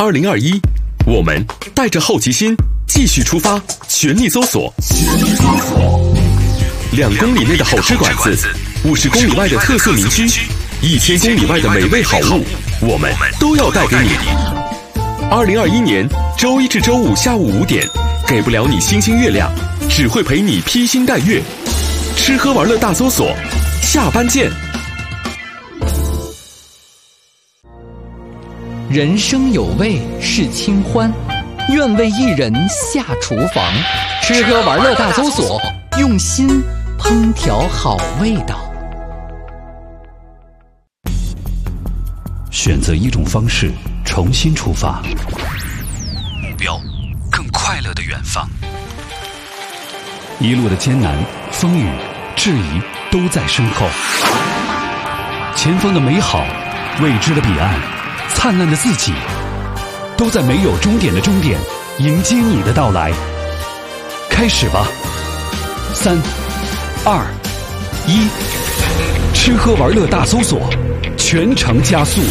2021，我们带着好奇心继续出发，全力搜索。2公里内的好吃馆子，50公里外的特色名区，1000公里外的美味好物，我们都要带给你。2021年周一至周五下午5点，给不了你星星月亮，只会陪你披星戴月。吃喝玩乐大搜索，下班见。 人生有味是清欢，愿为一人下厨房。吃喝玩乐大搜索，用心烹调好味道。 选择一种方式重新出发，目标更快乐的远方。一路的艰难、风雨、质疑都在身后，前方的美好、未知的彼岸、灿烂的自己，都在没有终点的终点迎接你的到来。开始吧，3、2、1，吃喝玩乐大搜索，全程加速。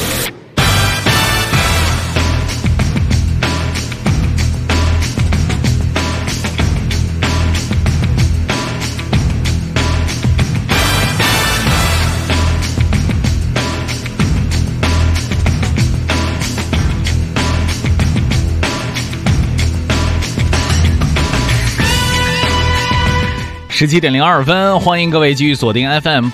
17:02，欢迎各位继续锁定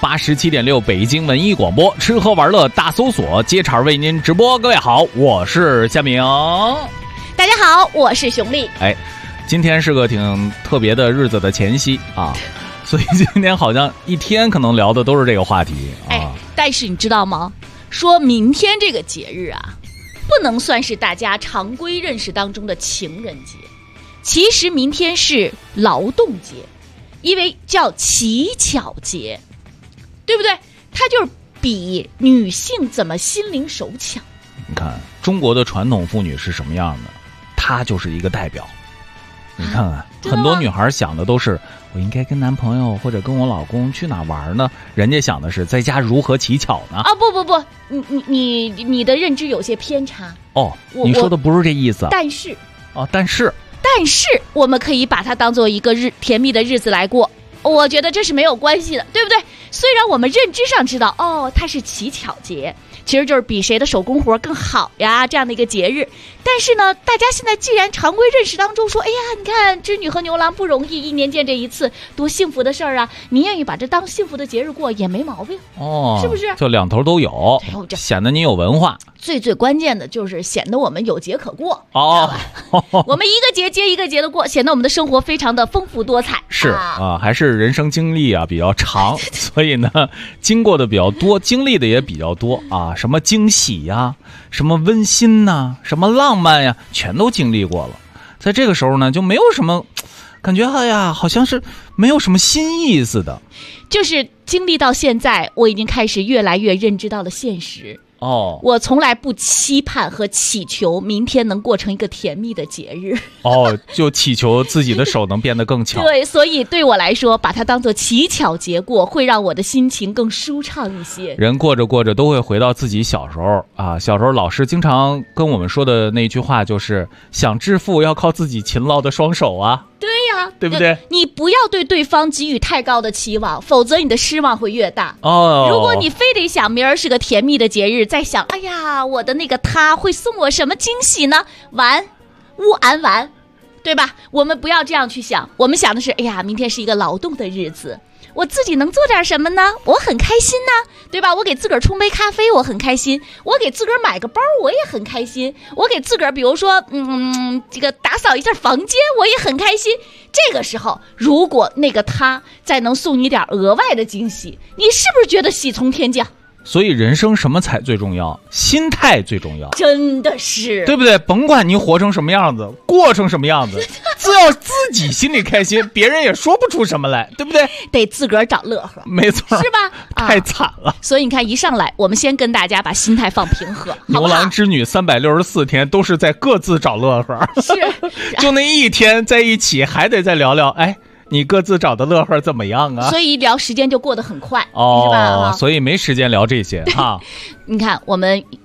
FM87.6北京文艺广播，吃喝玩乐大搜索，接茬为您直播。各位好，我是夏明。 大家好，我是熊丽。 今天是个挺特别的日子的前夕啊，所以今天好像一天可能聊的都是这个话题啊。 但是你知道吗？说明天这个节日啊，不能算是大家常规认识当中的情人节，其实明天是劳动节。因为叫乞巧节，对不对？它就是比女性怎么心灵手巧。 你看中国的传统妇女是什么样的，她就是一个代表。你看看很多女孩想的都是我应该跟男朋友或者跟我老公去哪玩呢，人家想的是在家如何乞巧呢。 不，你的认知有些偏差。 你说的不是这意思。 但是我们可以把它当做一个甜蜜的日子来过，我觉得这是没有关系的，对不对？虽然我们认知上知道它是乞巧节，其实就是比谁的手工活更好呀这样的一个节日，但是呢，大家现在既然常规认识当中说，哎呀，你看织女和牛郎不容易，一年见这一次，多幸福的事儿啊！你愿意把这当幸福的节日过也没毛病，是不是？ 就两头都有，显得你有文化。 最关键的就是显得我们有节可过我们一个节接一个节的过，显得我们的生活非常的丰富多彩。 是还是人生经历比较长，所以呢，经过的比较多，经历的也比较多什么惊喜呀，什么温馨呐，什么浪漫呀，全都经历过了。在这个时候呢，就没有什么感觉，好像是没有什么新意思的。 就是经历到现在，我已经开始越来越认知到了现实。我从来不期盼和祈求明天能过成一个甜蜜的节日。 就祈求自己的手能变得更巧。 对，所以对我来说，把它当做乞巧节过，会让我的心情更舒畅一些。 人过着过着都会回到自己小时候小时候老师经常跟我们说的那句话就是想致富要靠自己勤劳的双手对呀， 对不对？ 你不要对对方给予太高的期望，否则你的失望会越大。如果你非得想明儿是个甜蜜的节日，再想哎呀，我的那个他会送我什么惊喜呢？勿安完，对吧？我们不要这样去想，我们想的是哎呀，明天是一个劳动的日子，我自己能做点什么呢？我很开心呢，对吧？我给自个儿冲杯咖啡，我很开心；我给自个儿买个包，我也很开心；我给自个儿，比如说，这个打扫一下房间，我也很开心。这个时候，如果那个他再能送你点额外的惊喜，你是不是觉得喜从天降？ 所以人生什么才最重要？心态最重要， 真的是， 对不对？甭管你活成什么样子，过成什么样子，只要自己心里开心，别人也说不出什么来，对不对？ 得自个儿找乐呵， 没错， 是吧？ 太惨了。 所以你看，一上来我们先跟大家把心态放平和。 牛郎织女364天都是在各自找乐呵， 是就那一天在一起，还得再聊聊，你各自找的乐呵怎么样啊？ 所以一聊时间就过得很快，是吧？ 所以没时间聊这些哈。 你看，我们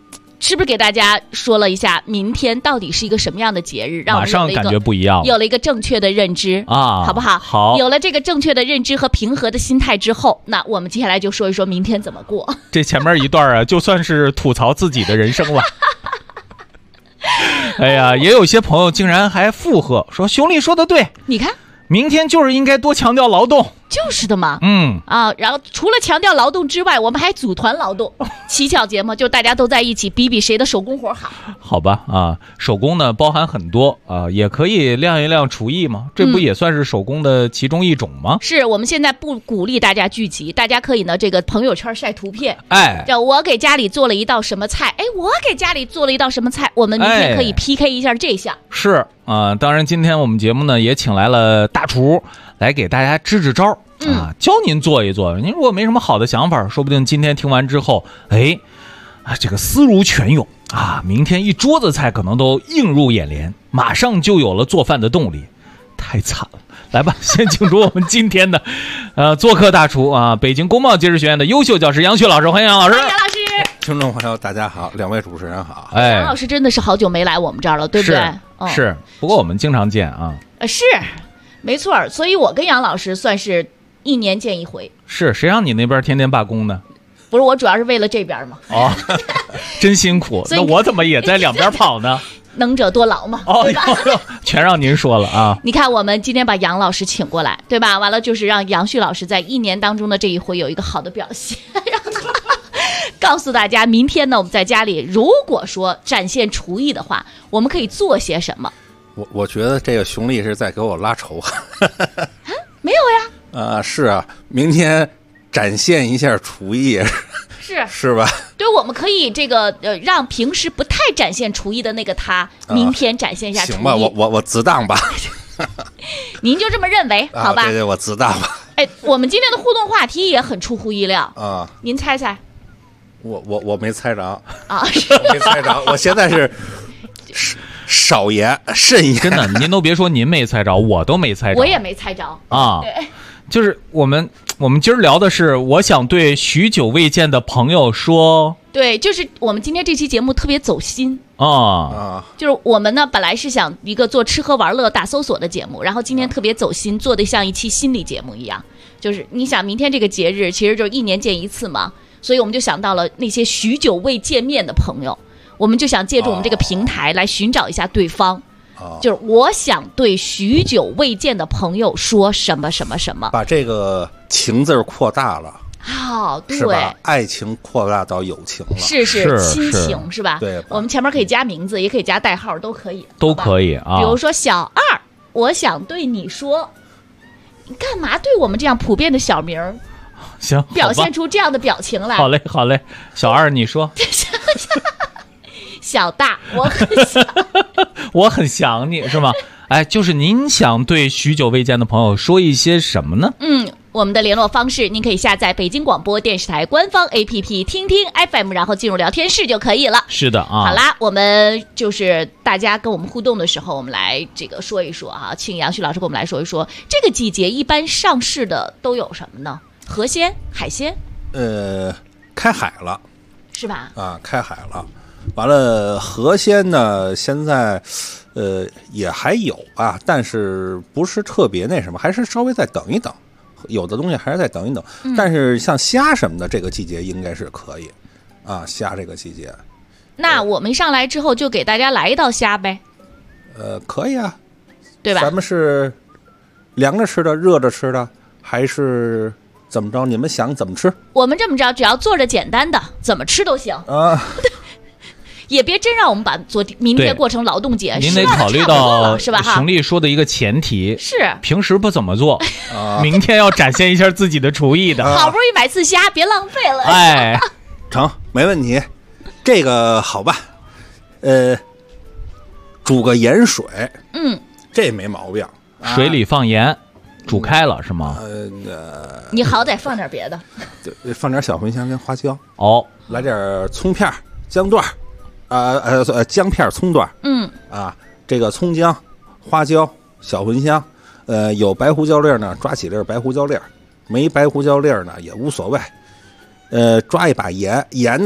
是不是给大家说了一下明天到底是一个什么样的节日，让我们马上感觉不一样， 有了一个正确的认知啊， 好不好？ 好， 有了这个正确的认知和平和的心态之后，那我们接下来就说一说明天怎么过。 这前面一段啊，就算是吐槽自己的人生了。哎呀，也有些朋友竟然还附和说熊丽说的对， 你看明天就是应该多强调劳动。 就是的嘛，然后除了强调劳动之外，我们还组团劳动，乞巧节嘛，就大家都在一起比谁的手工活好。 好吧啊，手工呢包含很多啊，也可以亮一亮厨艺嘛，这不也算是手工的其中一种吗？ 是我们现在不鼓励大家聚集，大家可以呢这个朋友圈晒图片， 就我给家里做了一道什么菜，我给家里做了一道什么菜，我们明天可以 PK 一下这项。 是啊，当然今天我们节目呢也请来了大厨来给大家支招。教您做一做。您如果没什么好的想法，说不定今天听完之后，这个思如泉涌啊，明天一桌子菜可能都映入眼帘，马上就有了做饭的动力。太惨了，来吧，先请出我们今天的做客大厨啊，北京工贸技术学院的优秀教师杨旭老师，欢迎杨老师。 杨老师， 听众朋友大家好，两位主持人好。 杨老师真的是好久没来我们这儿了，对不对？ 是，不过我们经常见啊。 是，没错，所以我跟杨老师算是1年见一回。是， 谁让你那边天天罢工呢？ 不是，我主要是为了这边嘛。 真辛苦。那我怎么也在两边跑呢？ 能者多劳嘛，对吧？ 全让您说了啊！ 你看，我们今天把杨老师请过来，对吧？完了就是让杨旭老师在1年当中的这一回有一个好的表现，告诉大家，明天呢，我们在家里如果说展现厨艺的话，我们可以做些什么？ 我觉得这个熊丽是在给我拉仇。 没有呀。是啊，明天展现一下厨艺。是吧？ 对，我们可以这个让平时不太展现厨艺的那个他，明天展现一下厨艺。 行吧，我自当吧。 您就这么认为，好吧？ 对，我自当吧。 我们今天的互动话题也很出乎意料啊！ 您猜猜？ 我没猜着啊， 没猜着。我现在是少言慎言。 真的，您都别说您没猜着，我都没猜着， 我也没猜着啊。 对， 就是我们今儿聊的是，我想对许久未见的朋友说。 对，就是我们今天这期节目特别走心就是我们呢本来是想一个做吃喝玩乐大搜索的节目，然后今天特别走心，做的像一期心理节目一样。就是你想，明天这个节日其实就是1年见一次嘛，所以我们就想到了那些许久未见面的朋友，我们就想借助我们这个平台来寻找一下对方。就是我想对许久未见的朋友说什么什么什么， 把这个情字扩大了。 对， 是吧？爱情扩大到友情了， 是亲情是吧？ 对， 我们前面可以加名字，也可以加代号，都可以， 都可以啊。 比如说小二，我想对你说，你干嘛对我们这样普遍的小名行表现出这样的表情来？ 好嘞，小二你说。 小大，我很想， 我很想你是吗？就是您想对许久未见的朋友说一些什么呢？ 我们的联络方式，您可以下载北京广播电视台官方 APP 听听 FM， 然后进入聊天室就可以了。 是的啊。 好啦，我们就是大家跟我们互动的时候，我们来这个说一说啊，请杨旭老师跟我们来说一说，这个季节一般上市的都有什么呢？河鲜、海鲜？ 开海了， 是吧？ 开海了。完了，河鲜呢，现在也还有啊，但是不是特别那什么，还是稍微再等一等。有的东西还是再等一等，但是像虾什么的，这个季节应该是可以虾这个季节。 那我们一上来之后就给大家来一道虾呗。 可以啊， 对吧？ 咱们是凉着吃的、热着吃的，还是怎么着？你们想怎么吃？ 我们这么着，只要做着简单的，怎么吃都行啊。也别真让我们把明天过成劳动节， 您得考虑到是吧？ 熊丽说的一个前提是平时不怎么做，明天要展现一下自己的厨艺的。 好不容易买次虾，别浪费了。 成，没问题，这个好吧？煮个盐水，这没毛病。 水里放盐，煮开了是吗？ 你好歹放点别的， 放点小茴香跟花椒，来点葱片、姜段。姜片、葱段，这个葱姜、花椒、小茴香，有白胡椒粒呢，抓几粒白胡椒粒；没白胡椒粒呢也无所谓。抓一把盐，盐呢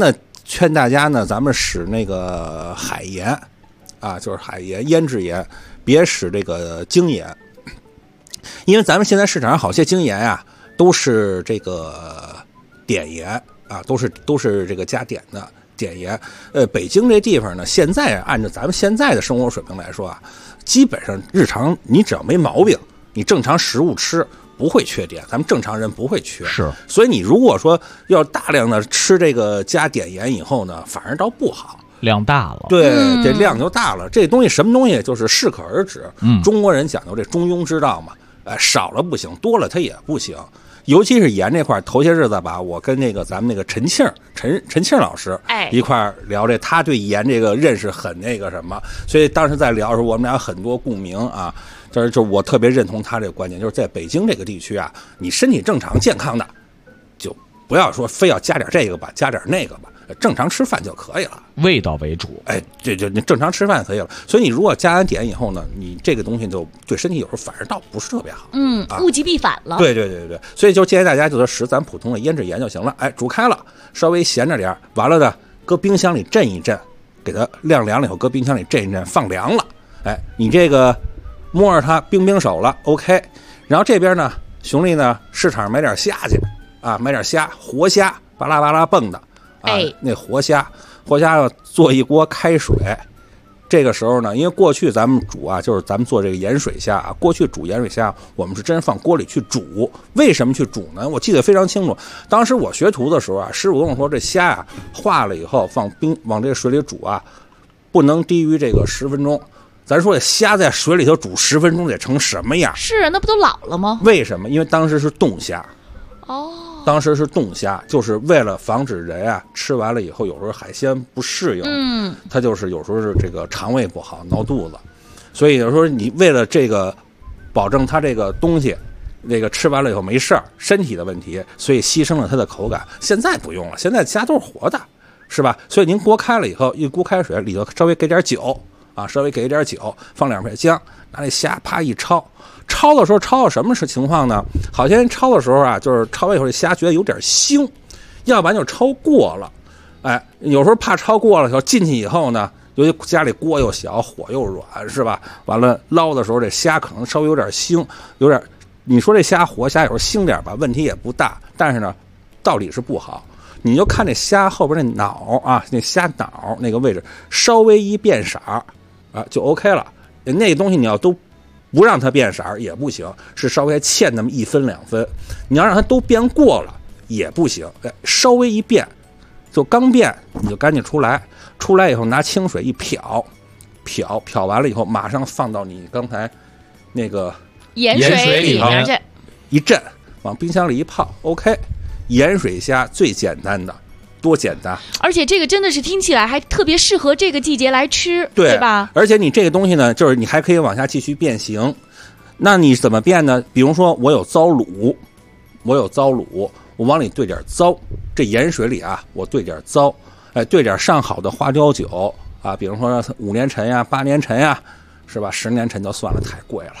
劝大家呢，咱们使那个海盐啊，就是海盐腌制盐，别使这个精盐，因为咱们现在市场上好些精盐啊，都是这个碘盐啊，都是这个加碘的碘盐。北京这地方呢，现在按照咱们现在的生活水平来说啊，基本上日常你只要没毛病，你正常食物吃不会缺碘，咱们正常人不会缺。 是， 所以你如果说要大量的吃这个加碘盐以后呢，反而倒不好。 量大了， 对，这量就大了。这东西什么东西就是适可而止。中国人讲究这中庸之道嘛，少了不行，多了它也不行。尤其是盐这块，头些日子吧，我跟那个咱们那个陈庆老师一块聊这，他对盐这个认识很那个什么，所以当时在聊的时候，我们俩很多共鸣啊。就是我特别认同他这个观点，就是在北京这个地区啊，你身体正常健康的，就不要说非要加点这个吧，加点那个吧。正常吃饭就可以了， 味道为主。 这你正常吃饭可以了。所以你如果加完碘以后呢，你这个东西就对身体有时候反而倒不是特别好。 物极必反了。 对。所以就建议大家就是使咱普通的腌制盐就行了。煮开了，稍微咸着点，完了呢，搁冰箱里镇一镇，给它晾凉了以后，搁冰箱里镇一镇，放凉了。你这个摸着它冰手了 ，OK。然后这边呢，熊丽呢，市场买点虾去啊，买点虾，活虾，巴拉巴拉蹦的。那活虾要做一锅开水。这个时候呢，因为过去咱们煮啊，就是咱们做这个盐水虾啊，过去煮盐水虾，我们是真放锅里去煮。为什么去煮呢？我记得非常清楚。当时我学徒的时候啊，师傅跟我说，这虾啊化了以后往这个水里煮啊，不能低于这个10分钟。咱说这虾在水里头煮10分钟得成什么样？ 是啊，那不都老了吗？ 为什么？因为当时是冻虾。当时是冻虾，就是为了防止人啊吃完了以后，有时候海鲜不适应，它就是有时候是这个肠胃不好，闹肚子，所以有时候你为了这个保证它这个东西，这个吃完了以后没事儿，身体的问题，所以牺牲了它的口感。现在不用了，现在虾都是活的，是吧？所以您锅开了以后，一锅开水里头稍微给点酒啊，稍微给点酒，放2片姜，拿那虾啪一焯。焯的时候焯到什么情况呢？好些人焯的时候啊，就是焯完以后这虾觉得有点腥，要不然就焯过了。有时候怕焯过了，进去以后呢，由于家里锅又小，火又软，是吧？完了捞的时候这虾可能稍微有点腥，有点。你说这虾活虾有时候腥点吧，问题也不大，但是呢，道理是不好。你就看这虾后边那脑啊，那虾脑那个位置稍微一变色啊，就 OK 了。那东西你要都不让它变色也不行，是稍微欠那么1分2分。你要让它都变过了也不行，稍微一变，就刚变你就赶紧出来以后拿清水一漂完了以后，马上放到你刚才那个盐水里面去一震，往冰箱里一泡 OK。盐水虾最简单的，多简单！ 而且这个真的是听起来还特别适合这个季节来吃，对吧？ 而且你这个东西呢，就是你还可以往下继续变形。那你怎么变呢？比如说我有糟卤，我往里兑点糟，这盐水里啊，我兑点糟，兑点上好的花雕酒啊，比如说5年陈呀、8年陈呀，是吧？10年陈就算了，太贵了。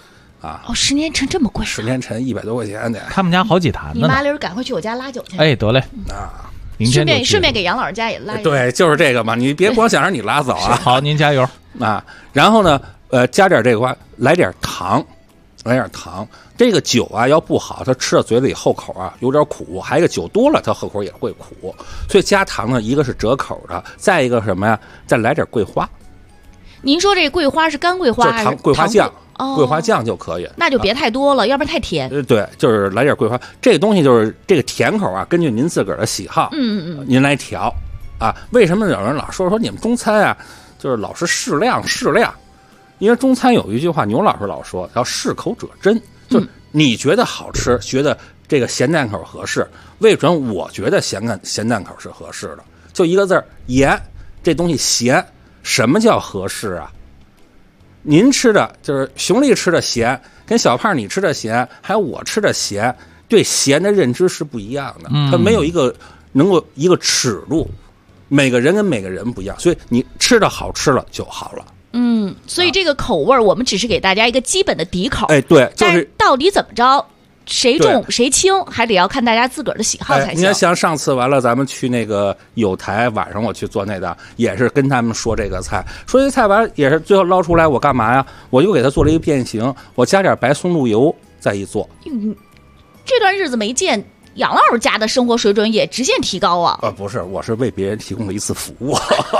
10年陈这么贵 ？10年陈100多块钱得。 他们家好几坛呢。 你麻溜赶快去我家拉酒去。 得嘞明天顺便给杨老师家也拉。 对，就是这个嘛，你别光想让你拉走啊。 好，您加油啊！然后呢，加点这个话，来点糖。这个酒啊要不好，它吃到嘴里后口啊有点苦，还有一个酒多了，它后口也会苦。所以加糖呢，一个是折口的，再一个什么呀？再来点桂花。 您说这桂花是干桂花还是桂花酱？桂花酱就可以， 那就别太多了，要不然太甜。 对，就是来点桂花，这个东西就是这个甜口啊，根据您自个儿的喜好，您来调啊。为什么有人老说你们中餐啊，就是老是适量？因为中餐有一句话，牛老师老说叫适口者真，就是你觉得好吃，觉得这个咸淡口合适，为准我觉得咸淡口是合适的，就一个字儿盐，这东西咸，什么叫合适啊？您吃的就是熊丽吃的咸，跟小胖你吃的咸，还有我吃的咸，对咸的认知是不一样的。它没有一个能够一个尺度，每个人跟每个人不一样，所以你吃的好吃了就好了。 所以这个口味我们只是给大家一个基本的底口。 对， 但是到底怎么着， 谁重谁轻，还得要看大家自个儿的喜好才行。 你看，像上次完了，咱们去那个有台晚上我去做那的，也是跟他们说这个菜，说这菜完了也是最后捞出来，我干嘛呀？我就给它做了一个变形，我加点白松露油再一做。 这段日子没见杨老师家的生活水准也直线提高啊！ 不是，我是为别人提供了一次服务。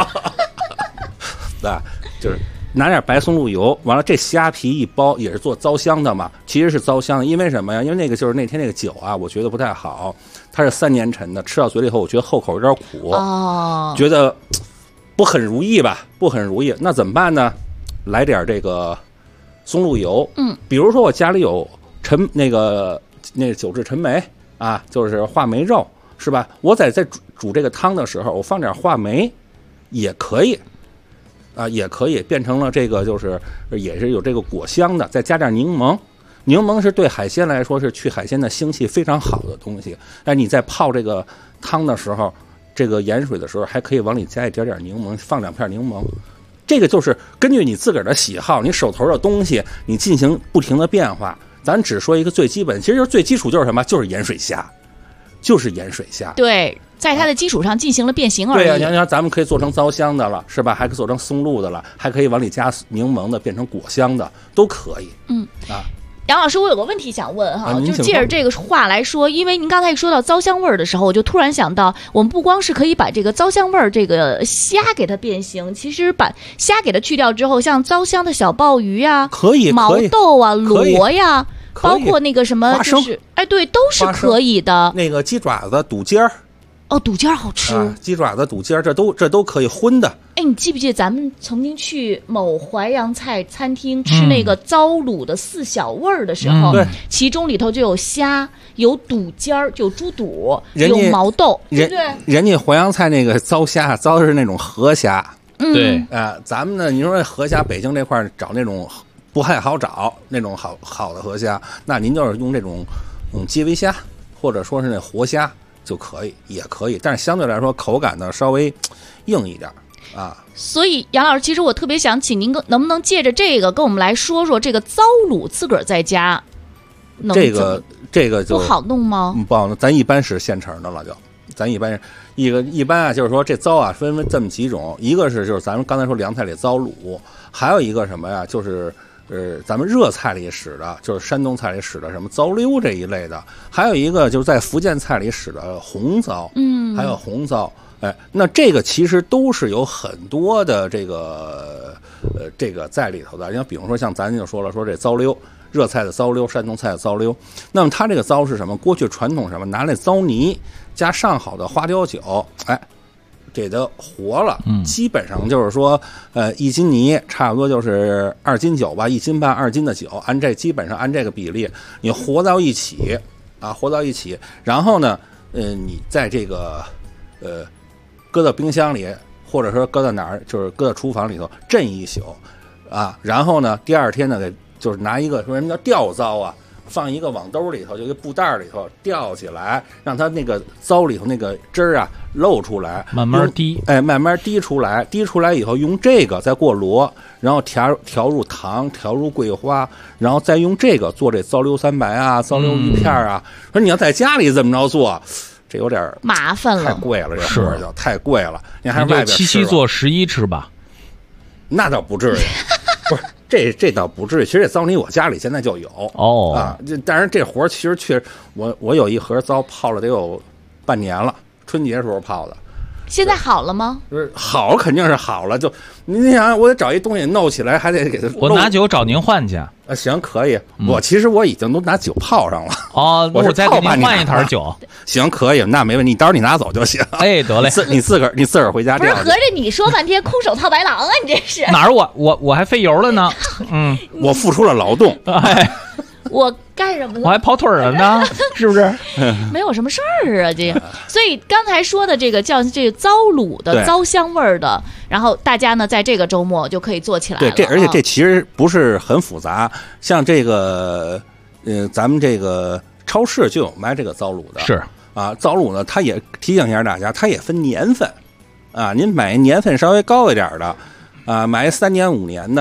对，就是拿点白松露油，完了这虾皮一包也是做糟香的嘛，其实是糟香的，因为什么呀？因为那个就是那天那个酒啊，我觉得不太好，它是3年陈的，吃到嘴里以后我觉得后口有点苦，觉得不很如意吧，不很如意。那怎么办呢？来点这个松露油，比如说我家里有那个九制陈梅啊，就是话梅肉，是吧？我在煮这个汤的时候，我放点话梅也可以。也可以变成了这个，就是也是有这个果香的，再加点柠檬。柠檬是对海鲜来说是去海鲜的腥气非常好的东西。但你在泡这个汤的时候，这个盐水的时候，还可以往里加一点柠檬，放2片柠檬。这个就是根据你自个儿的喜好，你手头的东西，你进行不停的变化。咱只说一个最基本，其实就是最基础就是什么？就是盐水虾，就是盐水虾。 对。在它的基础上进行了变形而已。 对呀，你看咱们可以做成糟香的了，是吧？还可以做成松露的了，还可以往里加柠檬的，变成果香的，都可以。 杨老师，我有个问题想问哈，就借着这个话来说，因为您刚才一说到糟香味儿的时候，我就突然想到，我们不光是可以把这个糟香味儿这个虾给它变形，其实把虾给它去掉之后，像糟香的小鲍鱼呀， 可以毛豆啊，螺呀，包括那个什么，就是对，都是可以的。 那个鸡爪子、肚尖儿。 肚尖好吃， 鸡爪子、肚尖，这都可以荤的。 你记不记得咱们曾经去某淮扬菜餐厅吃那个糟卤的4小味儿的时候，其中里头就有虾，有肚尖，就有猪肚，有毛豆，对不对？ 人家淮扬菜那个糟虾，糟的是那种河虾， 对咱们呢，你说河虾，北京这块找那种不太好找，那种好的河虾，那您就是用这种基围虾，或者说是那活虾。就可以，也可以，但是相对来说口感呢稍微硬一点啊。 所以杨老师，其实我特别想请您能不能借着这个跟我们来说说这个糟卤自个儿在家这个就不好弄吗？ 不好弄，咱一般是现成的了，咱一般啊，就是说这糟啊分为这么几种，一个是就是咱们刚才说凉菜里糟卤，还有一个什么呀，就是咱们热菜里使的，就是山东菜里使的什么糟溜这一类的，还有一个就是在福建菜里使的红糟，还有红糟，那这个其实都是有很多的这个在里头的。你看，比如说像咱就说了，说这糟溜，热菜的糟溜，山东菜的糟溜，那么它这个糟是什么？过去传统什么？拿那糟泥加上好的花雕酒，给它活了，基本上就是说，1斤泥差不多就是2斤酒吧，1斤半2斤的酒，基本上按这个比例，你活到一起啊，活到一起，然后呢，你在这个搁到冰箱里，或者说搁到哪儿，就是搁到厨房里头镇一宿啊，然后呢，第二天呢，就是拿一个说什么叫吊糟啊。放一个网兜里头，就一个布袋里头吊起来，让它那个糟里头那个汁儿啊漏出来， 慢慢滴， 慢慢滴出来，滴出来以后用这个再过箩，然后调入糖，调入桂花，然后再用这个做这糟溜3白啊，糟溜鱼片啊。说你要在家里这么着做，这有点麻烦了， 太贵了，这活儿就太贵了。你还是外边 7做11吃吧， 那倒不至于，不是。这倒不至于，其实这糟泥我家里现在就有但是这活儿其实确实，我有一盒糟泡了得有半年了，春节时候泡的。 现在好了吗？ 好肯定是好了，就你想，我得找一东西弄起来，还得给它。 我拿酒找您换去。 行，可以。其实我已经都拿酒泡上了。 我再给您换一坛酒。 行，可以，那没问题。到时候你拿走就行。 得嘞。 你自个儿回家。 不是合着你说半天空手套白狼啊？你这是哪儿？我还费油了呢。 我付出了劳动。 我干什么了？ 我还跑腿了呢，是不是？ 没有什么事儿啊，这。所以刚才说的这个叫这个糟卤的糟香味儿的，然后大家呢在这个周末就可以做起来了。 对，而且这其实不是很复杂，像这个咱们这个超市就有卖这个糟卤的。 是啊，糟卤呢，它也提醒一下大家，它也分年份啊，您买年份稍微高一点的啊，买3年5年的。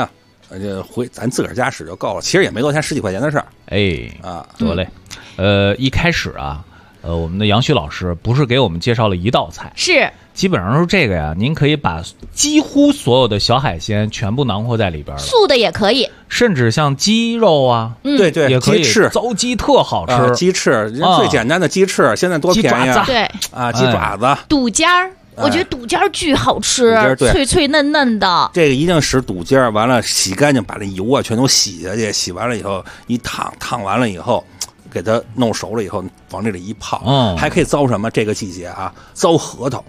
咱自个儿家使就够了，其实也没多钱，10几块钱的事儿。 得嘞。一开始啊，我们的杨旭老师不是给我们介绍了一道菜， 是基本上是这个呀。您可以把几乎所有的小海鲜全部囊括在里边了， 素的也可以， 甚至像鸡肉啊， 对对， 也可以。 鸡翅糟鸡特好吃， 鸡翅最简单的鸡翅，现在多便宜啊！ 对啊，鸡爪子、 肚尖儿。我觉得肚尖儿巨好吃，脆脆嫩嫩的。 这个一定使肚尖儿，完了洗干净，把那油啊全都洗下去，洗完了以后一烫完了以后，给它弄熟了以后，往这里一泡。还可以糟什么？这个季节啊，糟核桃。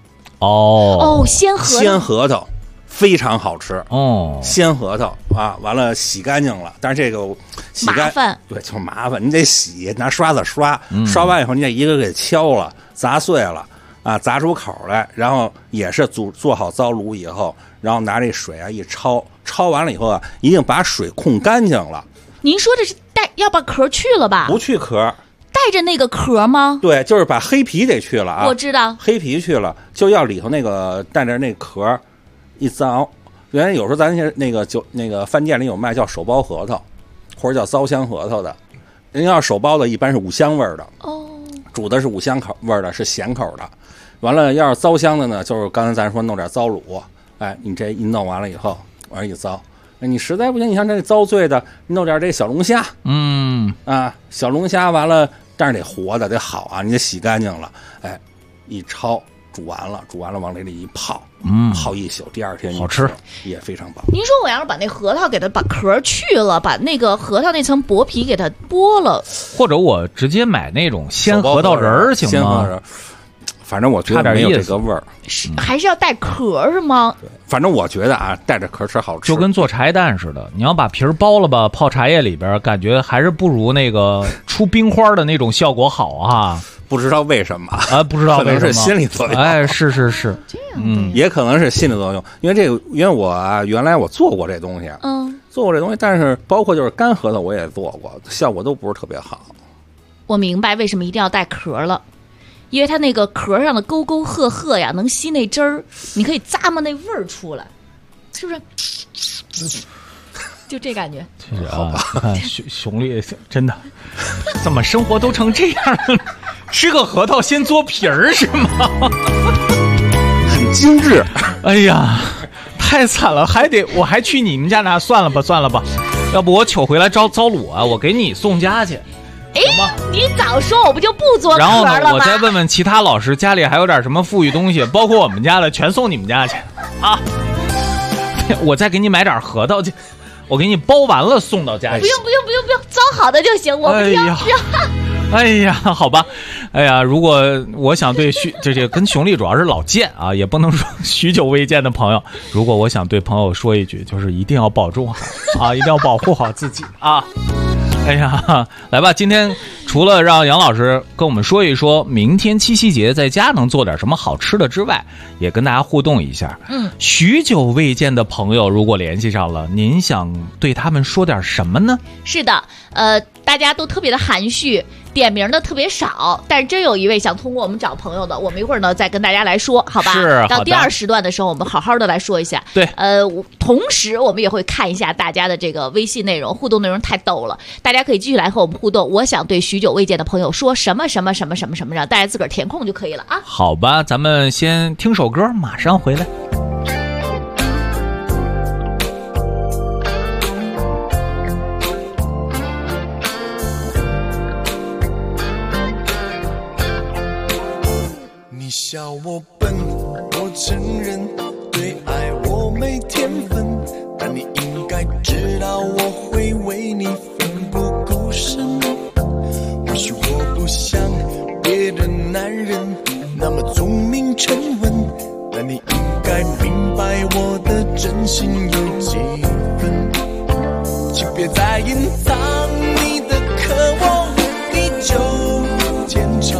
鲜核桃非常好吃。鲜核桃啊，完了洗干净了，但是这个洗干麻烦， 对，就麻烦，你得洗，拿刷子刷，刷完以后你得一个给敲了，砸碎了。砸出口来，然后也是做好糟卤以后，然后拿这水啊一焯完了以后啊，一定把水控干净了。 您说的是要把壳去了吧？ 不去壳， 带着那个壳吗？ 对，就是把黑皮得去了啊。 我知道， 黑皮去了，就要里头那个带着那壳一糟。原来有时候咱那个饭店里有卖叫手包核桃，或者叫糟香核桃的。人要手包的一般是五香味的，煮的是五香口味的，是咸口的。完了，要是糟香的呢，就是刚才咱说弄点糟卤，你这一弄完了以后，往上一糟，你实在不行，你像这糟碎的，你弄点这小龙虾，小龙虾完了，但是得活的，得好啊，你得洗干净了，一焯，煮完了往这里一泡，泡一宿，第二天好吃， 也非常棒。 您说我要是把那核桃给它把壳去了，把那个核桃那层薄皮给它剥了， 或者我直接买那种鲜核桃仁儿行吗？ 反正我觉得没有这个味儿， 还是要带壳是吗？ 对，反正我觉得啊，带着壳吃好吃， 就跟做茶叶蛋似的。你要把皮儿剥了吧，泡茶叶里边，感觉还是不如那个出冰花的那种效果好啊。 不知道为什么不知道为什么， 可能是心理作用。 是这样也可能是心理作用。因为我啊，原来我做过这东西，做过这东西，但是包括就是干核桃我也做过，效果都不是特别好。 我明白为什么一定要带壳了。因为它那个壳上的沟沟壑壑呀，能吸那汁儿，你可以咂摸那味儿出来，是不是？就这感觉。 好吧，熊力真的，怎么生活都成这样了？吃个核桃先嘬皮儿是吗？ 很精致。 哎呀，太惨了，我还去你们家拿，算了吧，要不我取回来糟卤啊，我给你送家去。 你早说我不就不做壳了吗？ 然后呢，我再问问其他老师家里还有点什么富裕东西，包括我们家的全送你们家去啊！我再给你买点核桃去，我给你包完了送到家里。 不用，糟好的就行，我不要。 哎呀，好吧，如果我想对这跟熊力主要是老见啊，也不能说许久未见的朋友，如果我想对朋友说一句，就是一定要保重好啊，一定要保护好自己啊。哎呀，来吧！今天除了让杨老师跟我们说一说明天七夕节在家能做点什么好吃的之外，也跟大家互动一下。许久未见的朋友如果联系上了，您想对他们说点什么呢？ 是的，大家都特别的含蓄，点名的特别少，但是真有一位想通过我们找朋友的，我们一会儿呢再跟大家来说，好吧？ 是。 到第二时段的时候，我们好好的来说一下。 对。 同时我们也会看一下大家的这个微信内容，互动内容太逗了，大家可以继续来和我们互动。我想对许久未见的朋友说什么，让大家自个儿填空就可以了啊。 好吧，咱们先听首歌，马上回来。 你笑我笨，我承认，对爱我没天分，但你应该知道我会为你奋不顾身。或许我不像别的男人那么聪明沉稳，但你应该明白我的真心有几分。请别再隐藏你的渴望，你就坚强。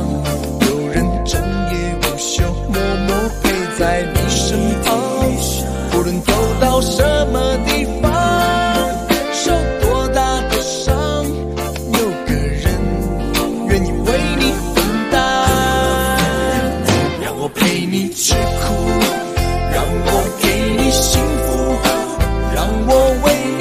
在你身旁，不论走到什么地方，受多大的伤，有个人愿意为你分担。让我陪你吃苦，让我给你幸福，让我为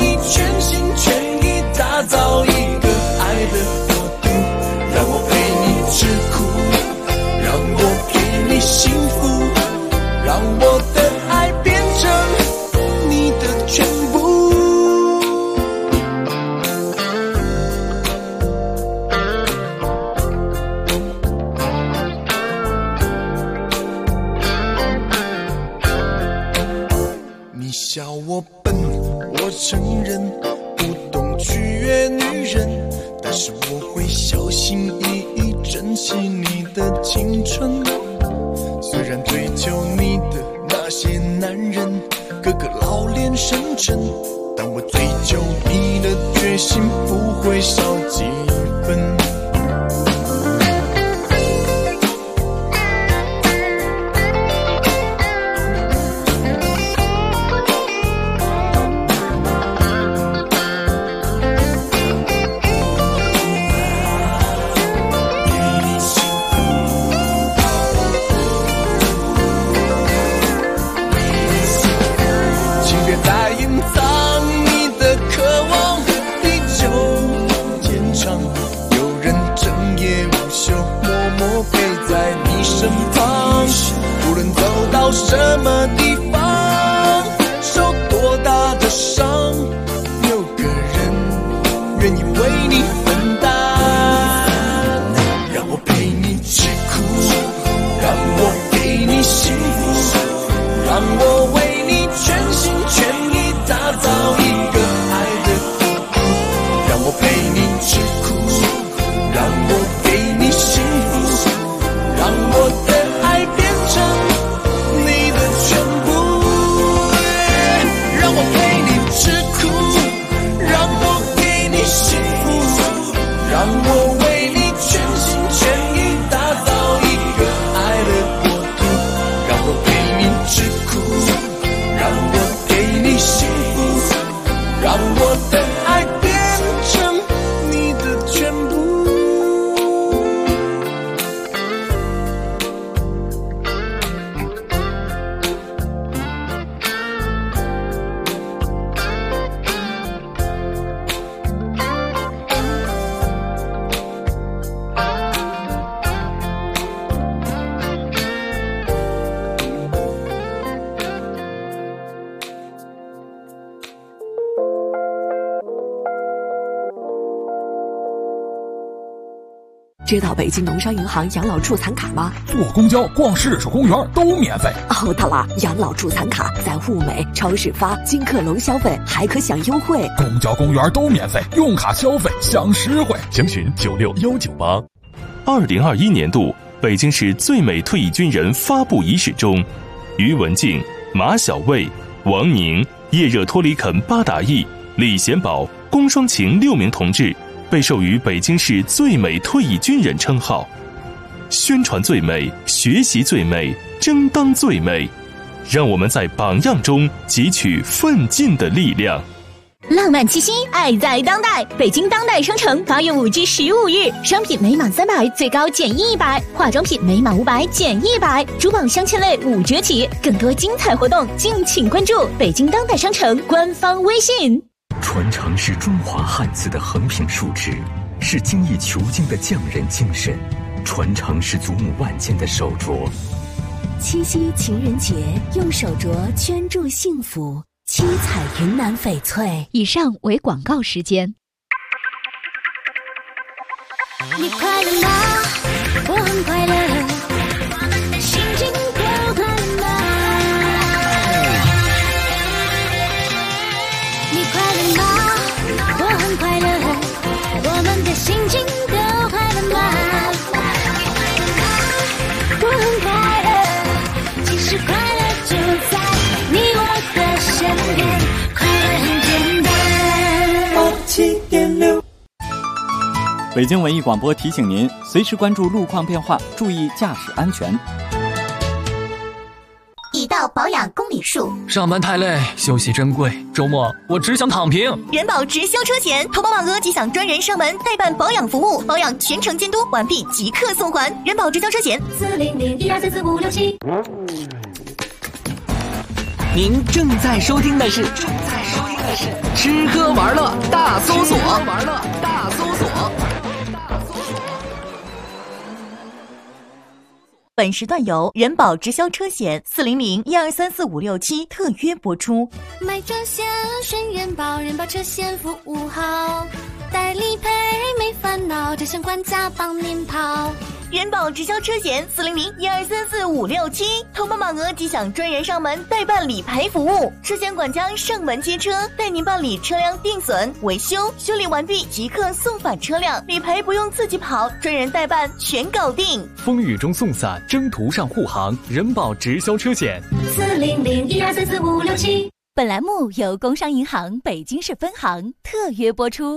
我笨，我承认不懂取悦女人，但是我会小心翼翼珍惜你的青春。虽然追求你的那些男人个个老练深沉，但我追求你的决心不会少几分。什么地方受多大的伤，有个人愿意为你分担，让我陪你吃苦，让我给你幸福，让我为你全心全意打造一个爱的国度，让我陪你吃苦，让我给你幸福，让我的爱变成全部，让我陪你吃苦，让我给你幸福，让我为你全心全意打造一个爱的国度，让我陪你吃苦，让我给你幸福，让我的爱变成你的全部。 知道北京农商银行养老助残卡吗？ 坐公交、逛市属公园都免费。 哦，大郎，养老助残卡在物美、超市发，金客隆消费还可享优惠。 公交、公园都免费，用卡消费享实惠。 详询96198。2021年度北京市最美退役军人发布仪式中，于文静、马小卫、王宁、叶热托里肯八打义、李贤宝、龚双晴6名同志被授予北京市最美退役军人称号。宣传最美，学习最美，争当最美，让我们在榜样中汲取奋进的力量。 浪漫气息，爱在当代。北京当代商城8月5至15日，商品每满300最高减100，化妆品每满500减100，珠宝镶嵌类5折起。更多精彩活动，敬请关注北京当代商城官方微信。 传承是中华汉字的横平竖直，是精益求精的匠人精神，传承是祖母万间的手镯。 七夕情人节，用手镯圈住幸福，七彩云南翡翠。 以上为广告时间。 你快乐吗？我很快乐，心情都快乐吗？你快乐吗？我很快乐，我们的心情都快乐吗？我很快乐，其实快乐就在你我的身边，快乐很简单。87.6。 北京文艺广播提醒您，随时关注路况变化，注意驾驶安全。 已到保养公里数。 上班太累，休息珍贵，周末我只想躺平。 人保直销车险，投保满额即享专人上门代办保养服务，保养全程监督，完毕即刻送还。人保直销车险40012344567。 您正在收听的是吃喝玩乐大搜索。 本时段由人保直销车险40012344567特约播出。 买车险选人保，人保车险服务好，代理赔没烦恼，车险管家帮您跑。 人保直销车险400-1234-567，投保满额即享专人上门代办理赔服务，车险管家上门接车，带您办理车辆定损、维修，修理完毕即刻送返车辆，理赔不用自己跑，专人代办全搞定。 风雨中送伞，征途上护航，人保直销车险 400-1234-567。 本栏目由工商银行北京市分行特约播出。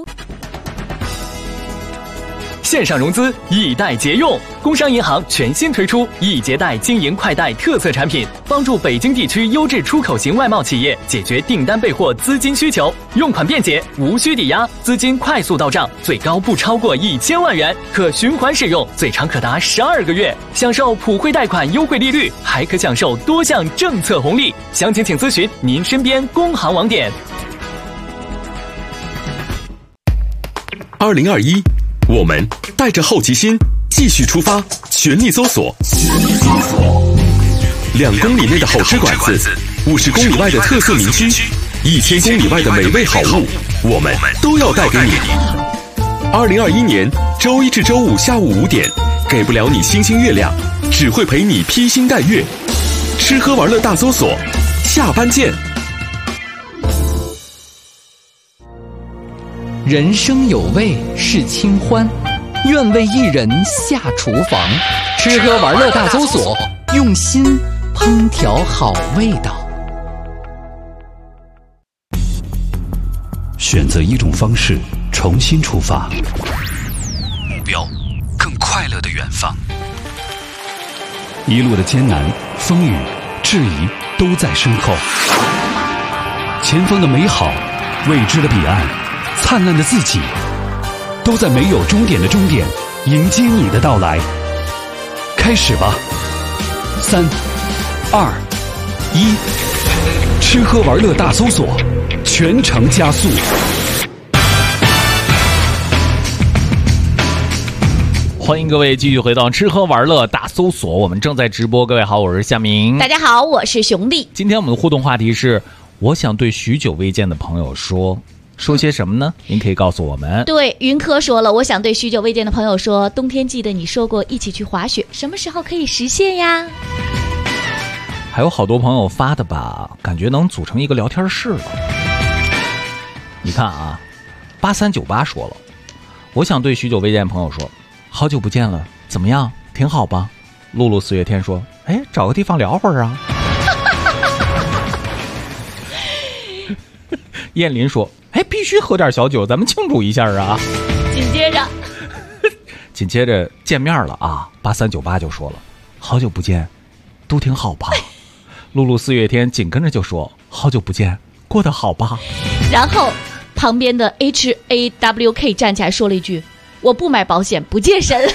线上融资易贷节用，工商银行全新推出易捷贷经营快贷特色产品，帮助北京地区优质出口型外贸企业解决订单备货资金需求，用款便捷，无需抵押，资金快速到账，最高不超过1000万元，可循环使用，最长可达12个月，享受普惠贷款优惠利率，还可享受多项政策红利。详情请咨询您身边工行网点。 2021，我们带着好奇心继续出发，全力搜索。2公里内的好吃馆子，50公里外的特色名区，1000公里外的美味好物，我们都要带给你。2021年周一至周五下午5点，给不了你星星月亮，只会陪你披星戴月。吃喝玩乐大搜索，下班见。 人生有味是清欢，愿为一人下厨房。吃喝玩乐大搜索，用心烹调好味道。 选择一种方式，重新出发，目标更快乐的远方。一路的艰难、风雨、质疑都在身后，前方的美好，未知的彼岸，灿烂的自己，都在没有终点的终点迎接你的到来。开始吧，3、2、1，吃喝玩乐大搜索，全程加速。 欢迎各位继续回到吃喝玩乐大搜索，我们正在直播。各位好，我是夏明。 大家好，我是熊丽。 今天我们的互动话题是，我想对许久未见的朋友说些什么呢？您可以告诉我们。 对，云科说了，我想对许久未见的朋友说，冬天记得你说过一起去滑雪，什么时候可以实现呀？ 还有好多朋友发的吧，感觉能组成一个聊天室了。你看啊，8398说了，我想对许久未见的朋友说，好久不见了，怎么样？挺好吧？露露4月天说，哎，找个地方聊会儿啊。燕林说，哎，必须喝点小酒，咱们庆祝一下啊。紧接着见面了啊，8398就说了，好久不见，都挺好吧？露露4月天紧跟着就说，好久不见，过得好吧？ 然后旁边的 HAWK 站起来说了一句，我不买保险，不健身。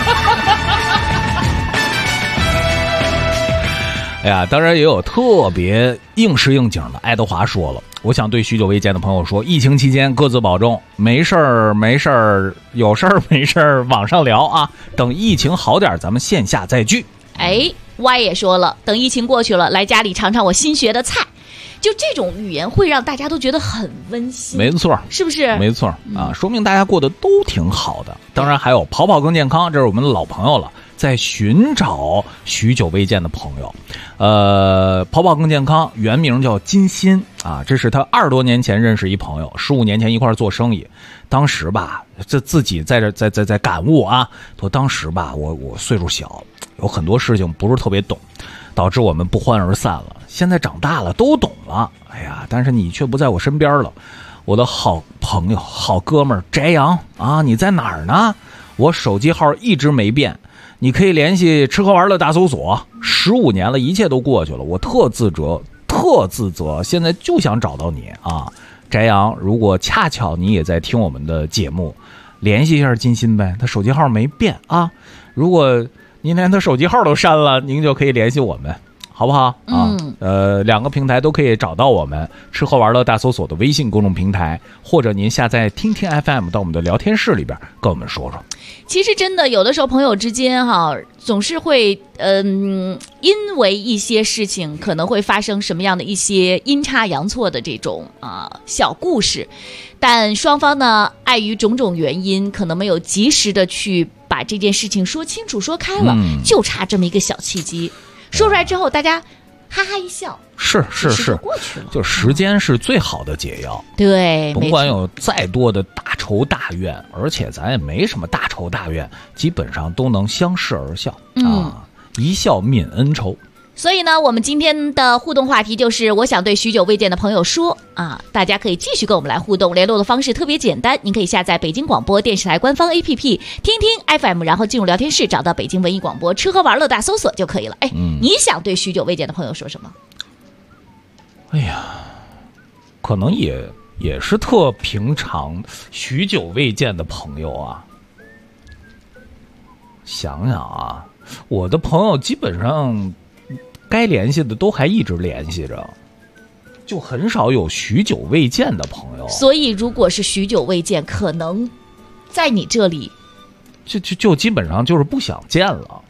哎呀，当然也有特别应时应景的。爱德华说了，我想对许久未见的朋友说，疫情期间各自保重，没事儿，有事儿没事儿网上聊啊，等疫情好点咱们线下再聚。 哎 Y 也说了，等疫情过去了，来家里尝尝我新学的菜。就这种语言会让大家都觉得很温馨， 没错， 是不是？ 没错啊，说明大家过得都挺好的。当然还有跑跑更健康，这是我们的老朋友了，在寻找许久未见的朋友。跑跑更健康原名叫金鑫啊，这是他20多年前认识一朋友，15年前一块做生意。当时吧，这自己在感悟啊，说当时吧，我岁数小，有很多事情不是特别懂，导致我们不欢而散了。现在长大了都懂了，哎呀，但是你却不在我身边了。我的好朋友好哥们儿翟阳啊，你在哪儿呢？我手机号一直没变，你可以联系吃喝玩乐大搜索。15年了，一切都过去了，我特自责，现在就想找到你啊。翟阳，如果恰巧你也在听我们的节目，联系一下金鑫呗，他手机号没变啊。如果您连他手机号都删了，您就可以联系我们，好不好啊？2个平台都可以找到我们，吃喝玩乐大搜索的微信公众平台，或者您下载听听 FM 到我们的聊天室里边跟我们说说。 其实真的有的时候朋友之间总是会因为一些事情可能会发生什么样的一些阴差阳错的这种小故事，但双方呢碍于种种原因可能没有及时的去把把这件事情说清楚说开了，就差这么一个小契机，说出来之后大家哈哈一笑， 是， 就过去了。 就时间是最好的解药。 对， 甭管有再多的大仇大怨，而且咱也没什么大仇大怨，基本上都能相视而笑啊，一笑泯恩仇。 所以呢，我们今天的互动话题就是我想对许久未见的朋友说啊，大家可以继续跟我们来互动，联络的方式特别简单，您可以下载北京广播电视台官方 APP 听听 FM， 然后进入聊天室找到北京文艺广播吃喝玩乐大搜索就可以了。你想对许久未见的朋友说什么？ 哎呀，可能也是特平常许久未见的朋友啊。想想啊，我的朋友基本上该联系的都还一直联系着，就很少有许久未见的朋友。 所以如果是许久未见，可能在你这里就基本上就是不想见了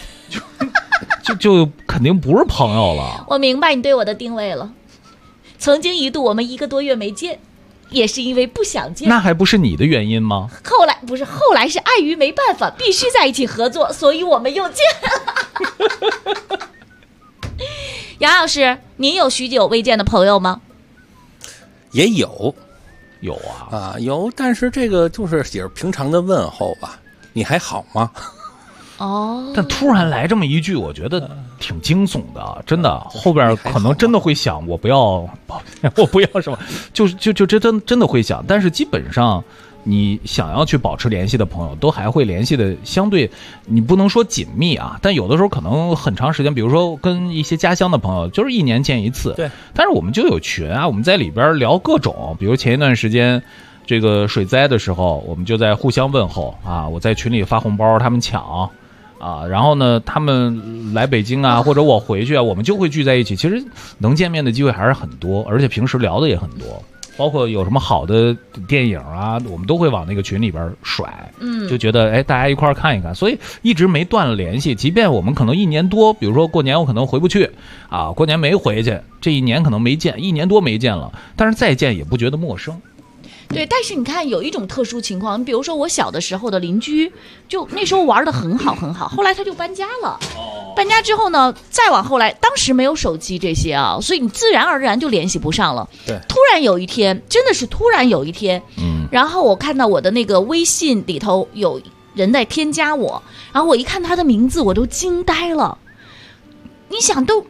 就肯定不是朋友了。 我明白你对我的定位了。曾经一度我们1个多月没见，也是因为不想见。 那还不是你的原因吗？ 后来是碍于没办法，必须在一起合作，所以我们又见了。杨老师，您有许久未见的朋友吗？ 也有啊， 有，但是这个就是也是平常的问候吧。你还好吗？ 但突然来这么一句，我觉得挺惊悚的，真的。后边可能真的会想，我不要什么，就真的会想。但是基本上，你想要去保持联系的朋友，都还会联系的相对，你不能说紧密啊，但有的时候可能很长时间，比如说跟一些家乡的朋友，就是1年见一次。 对。 但是我们就有群啊，我们在里边聊各种，比如前一段时间。这个水灾的时候，我们就在互相问候啊，我在群里发红包，他们抢啊，然后呢，他们来北京啊，或者我回去啊，我们就会聚在一起。其实能见面的机会还是很多，而且平时聊的也很多，包括有什么好的电影啊，我们都会往那个群里边甩，就觉得大家一块儿看一看，所以一直没断了联系。即便我们可能1年多，比如说过年我可能回不去啊，过年没回去，这1年可能没见，1年多没见了，但是再见也不觉得陌生。 对，但是你看有一种特殊情况，比如说我小的时候的邻居，就那时候玩得很好，后来他就搬家了。搬家之后呢，再往后来，当时没有手机这些啊，所以你自然而然就联系不上了。 对， 突然有一天，真的是突然有一天，然后我看到我的那个微信里头有人在添加我，然后我一看他的名字，我都惊呆了。你想都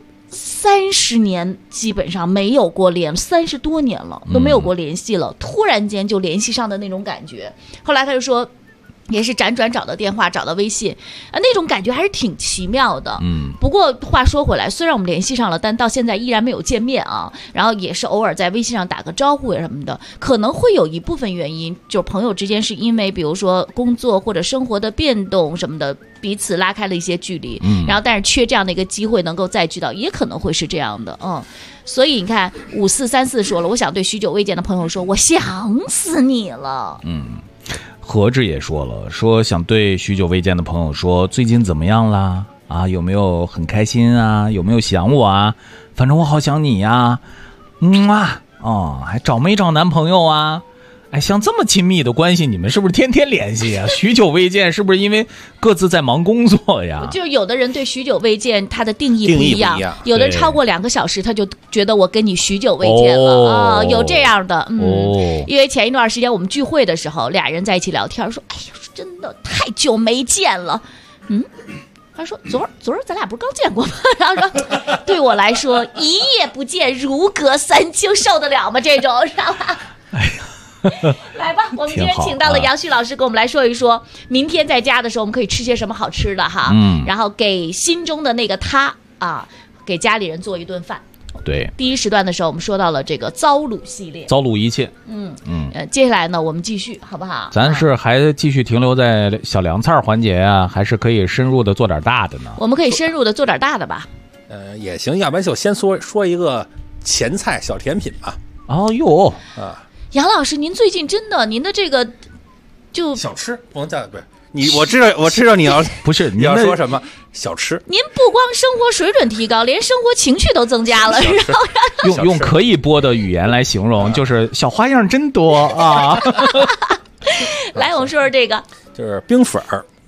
30年基本上没有过30多年了都没有过联系了，突然间就联系上的那种感觉。后来他就说也是辗转找到电话找到微信那种感觉还是挺奇妙的。不过话说回来，虽然我们联系上了，但到现在依然没有见面啊，然后也是偶尔在微信上打个招呼什么的。可能会有一部分原因，就是朋友之间是因为比如说工作或者生活的变动什么的，彼此拉开了一些距离，然后但是缺这样的一个机会能够再聚到，也可能会是这样的。所以你看5434说了，我想对许久未见的朋友说，我想死你了。 何志也说了，说想对许久未见的朋友说，最近怎么样啦？啊，有没有很开心啊？有没有想我啊？反正我好想你呀。还找没找男朋友啊？像这么亲密的关系，你们是不是天天联系啊？许久未见，是不是因为各自在忙工作呀？ 就有的人对许久未见他的定义不一样，有的超过2个小时他就觉得我跟你许久未见了有这样的。因为前一段时间我们聚会的时候，俩人在一起聊天，说真的太久没见了。他说昨儿咱俩不是刚见过吗？然后说对我来说一夜不见如隔3秋，受得了吗？这种知道吧？来吧，我们今天请到了杨旭老师跟我们来说一说，明天在家的时候我们可以吃些什么好吃的哈。然后给心中的那个他给家里人做一顿饭。 对， 第一时段的时候我们说到了这个糟卤系列， 糟卤一切。 接下来呢我们继续好不好？ 咱是还继续停留在小凉菜环节啊，还是可以深入的做点大的呢？ 我们可以深入的做点大的吧。 也行，要不然就先说一个前菜小甜品吧。 杨老师，您最近真的，您的这个就小吃不能叫不是你，我知道你要不是你要说什么小吃？ 您不光生活水准提高，连生活情趣都增加了。 用可以播的语言来形容，就是小花样真多啊！ 来，我们说说这个， 就是冰粉儿，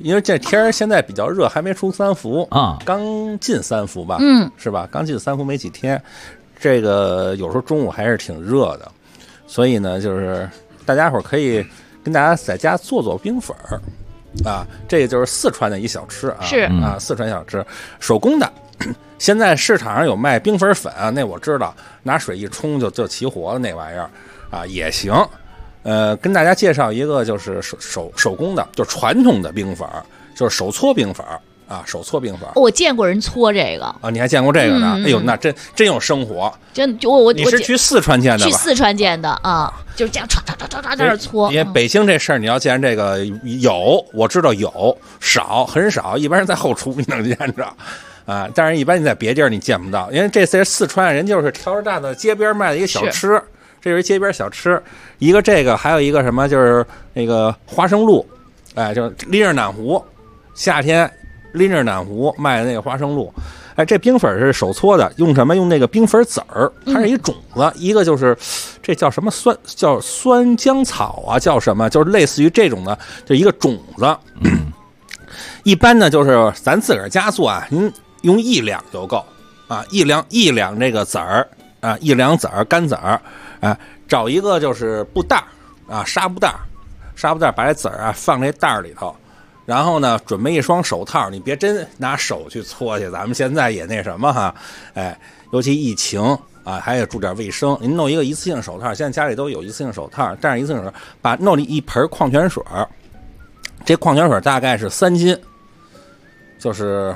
因为这天现在比较热，还没出3伏啊， 刚进3伏吧，是吧？刚进3伏没几天，这个有时候中午还是挺热的，所以呢，就是大家伙可以跟大家在家做冰粉儿啊，这个就是四川的一小吃啊， 是啊，四川小吃，手工的。现在市场上有卖冰粉粉啊，那我知道，拿水一冲就起火的那玩意儿啊，也行。跟大家介绍一个就是手工的，就是传统的冰粉，就是手搓冰粉啊，手搓冰粉。 我见过人搓这个啊，你还见过这个呢？哎呦，那真有生活。 真我你是去四川见的吧？ 去四川见的啊，就是这样唰在那搓。 因为北京这事儿，你要见这个我知道有少很少，一般人在后厨你能见着。啊，但是一般你在别地儿你见不到，因为这次四川人就是调着站在街边卖的一个小吃，这是街边小吃，一个这个，还有一个什么就是那个花生露，哎，就拎着暖壶，夏天拎着暖壶卖的那个花生露，哎，这冰粉是手搓的，用什么？用那个冰粉籽儿，它是一种子，一个就是这叫什么叫酸浆草啊，叫什么？就是类似于这种的，就一个种子。一般呢，就是咱自个儿家做啊，您用1两就够啊，一两这个籽儿啊，1两籽儿干籽儿啊，找一个就是布袋啊，纱布袋把这籽儿啊放这袋里头，然后呢准备一双手套，你别真拿手去搓去，咱们现在也那什么哈，哎，尤其疫情啊，还得注点卫生，您弄一个一次性手套，现在家里都有一次性手套，带上一次性手套，弄了一盆矿泉水，这矿泉水大概是3斤，就是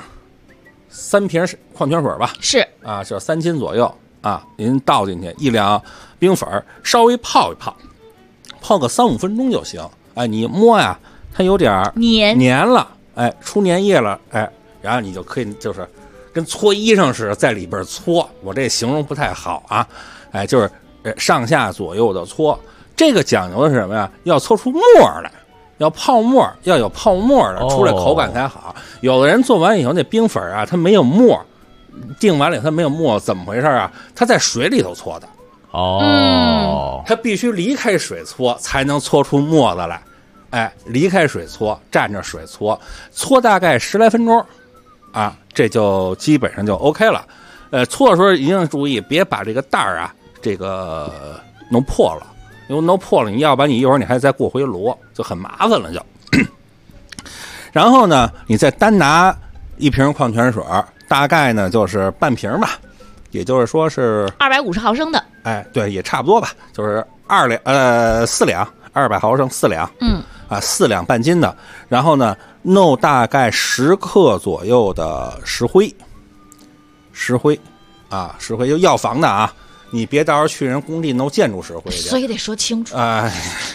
3瓶矿泉水吧， 是啊，就是3斤左右啊。您倒进去1两冰粉，稍微泡一泡，泡个3-5分钟就行。哎，你摸呀，它有点黏了，哎，出粘液了，哎，然后你就可以就是跟搓衣裳似的在里边搓。我这形容不太好啊，哎，就是上下左右的搓。这个讲究的是什么呀？要搓出沫来。要泡沫，要有泡沫的出来口感才好。有的人做完以后那冰粉啊，它没有沫，定完了以后它没有沫，怎么回事啊？它在水里头搓的。它必须离开水搓才能搓出沫子来。哎，离开水搓，蘸着水搓，搓大概10来分钟啊，这就基本上就 OK 了。搓的时候一定注意，别把这个袋儿啊这个弄破了。因为弄破了，你要不然你一会儿你还再过回炉，就很麻烦了就。然后呢，你再单拿1瓶矿泉水，大概呢就是半瓶吧，也就是说是 250毫升的。 哎，对，也差不多吧，就是4两，200毫升4两，啊，4两半斤的。然后呢，弄大概10克左右的石灰，啊，石灰就药房的啊。你别到时候去人工地弄建筑石灰去， 所以得说清楚啊。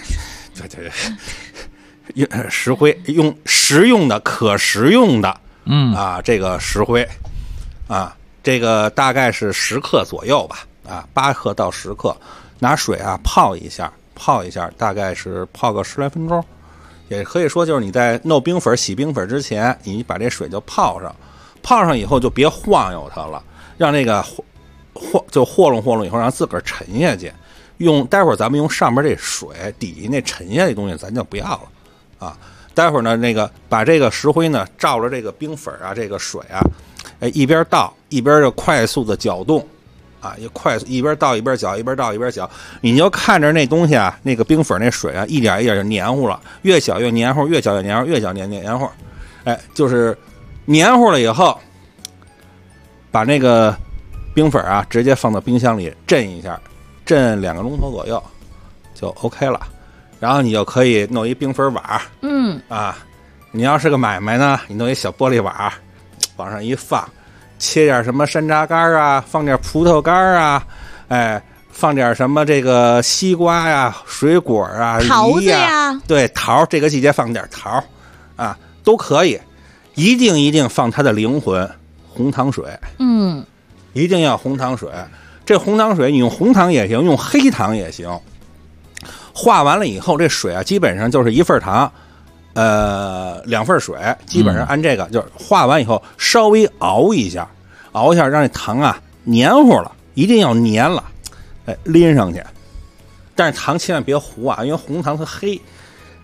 对，石灰用食用的、可食用的，啊，这个石灰，啊，这个大概是10克左右吧，啊，8克到10克，拿水啊泡一下，大概是泡个10来分钟，也可以说就是你在弄冰粉、洗冰粉之前，你把这水就泡上以后就别晃悠它了，让那个和弄以后，让自个儿沉下去。待会儿咱们用上面这水，底下那沉下的东西咱就不要了啊。待会儿呢，那个把这个石灰呢照着这个冰粉啊，这个水啊，哎，一边倒一边就快速的搅动啊，一边倒一边搅，一边倒一边搅。你就看着那东西啊，那个冰粉那水啊，一点一点就黏糊了，越搅越黏糊，越搅越黏糊，越搅黏糊。哎，就是黏糊了以后，把那个冰粉啊，直接放到冰箱里震一下，震2个钟头左右，就 OK 了。然后你就可以弄一冰粉碗，啊，你要是个买卖呢，你弄一小玻璃碗，往上一放，切点什么山楂干啊，放点葡萄干啊，哎，放点什么这个西瓜呀、水果啊、 桃子呀， 对，桃，这个季节放点桃，啊，都可以。一定放它的灵魂，红糖水。一定要红糖水，这红糖水你用红糖也行，用黑糖也行。化完了以后，这水啊，基本上就是1份糖，2份水，基本上按这个，就是化完以后稍微熬一下，让这糖啊黏糊了，一定要黏了，哎，拎上去。但是糖千万别糊啊，因为红糖它黑，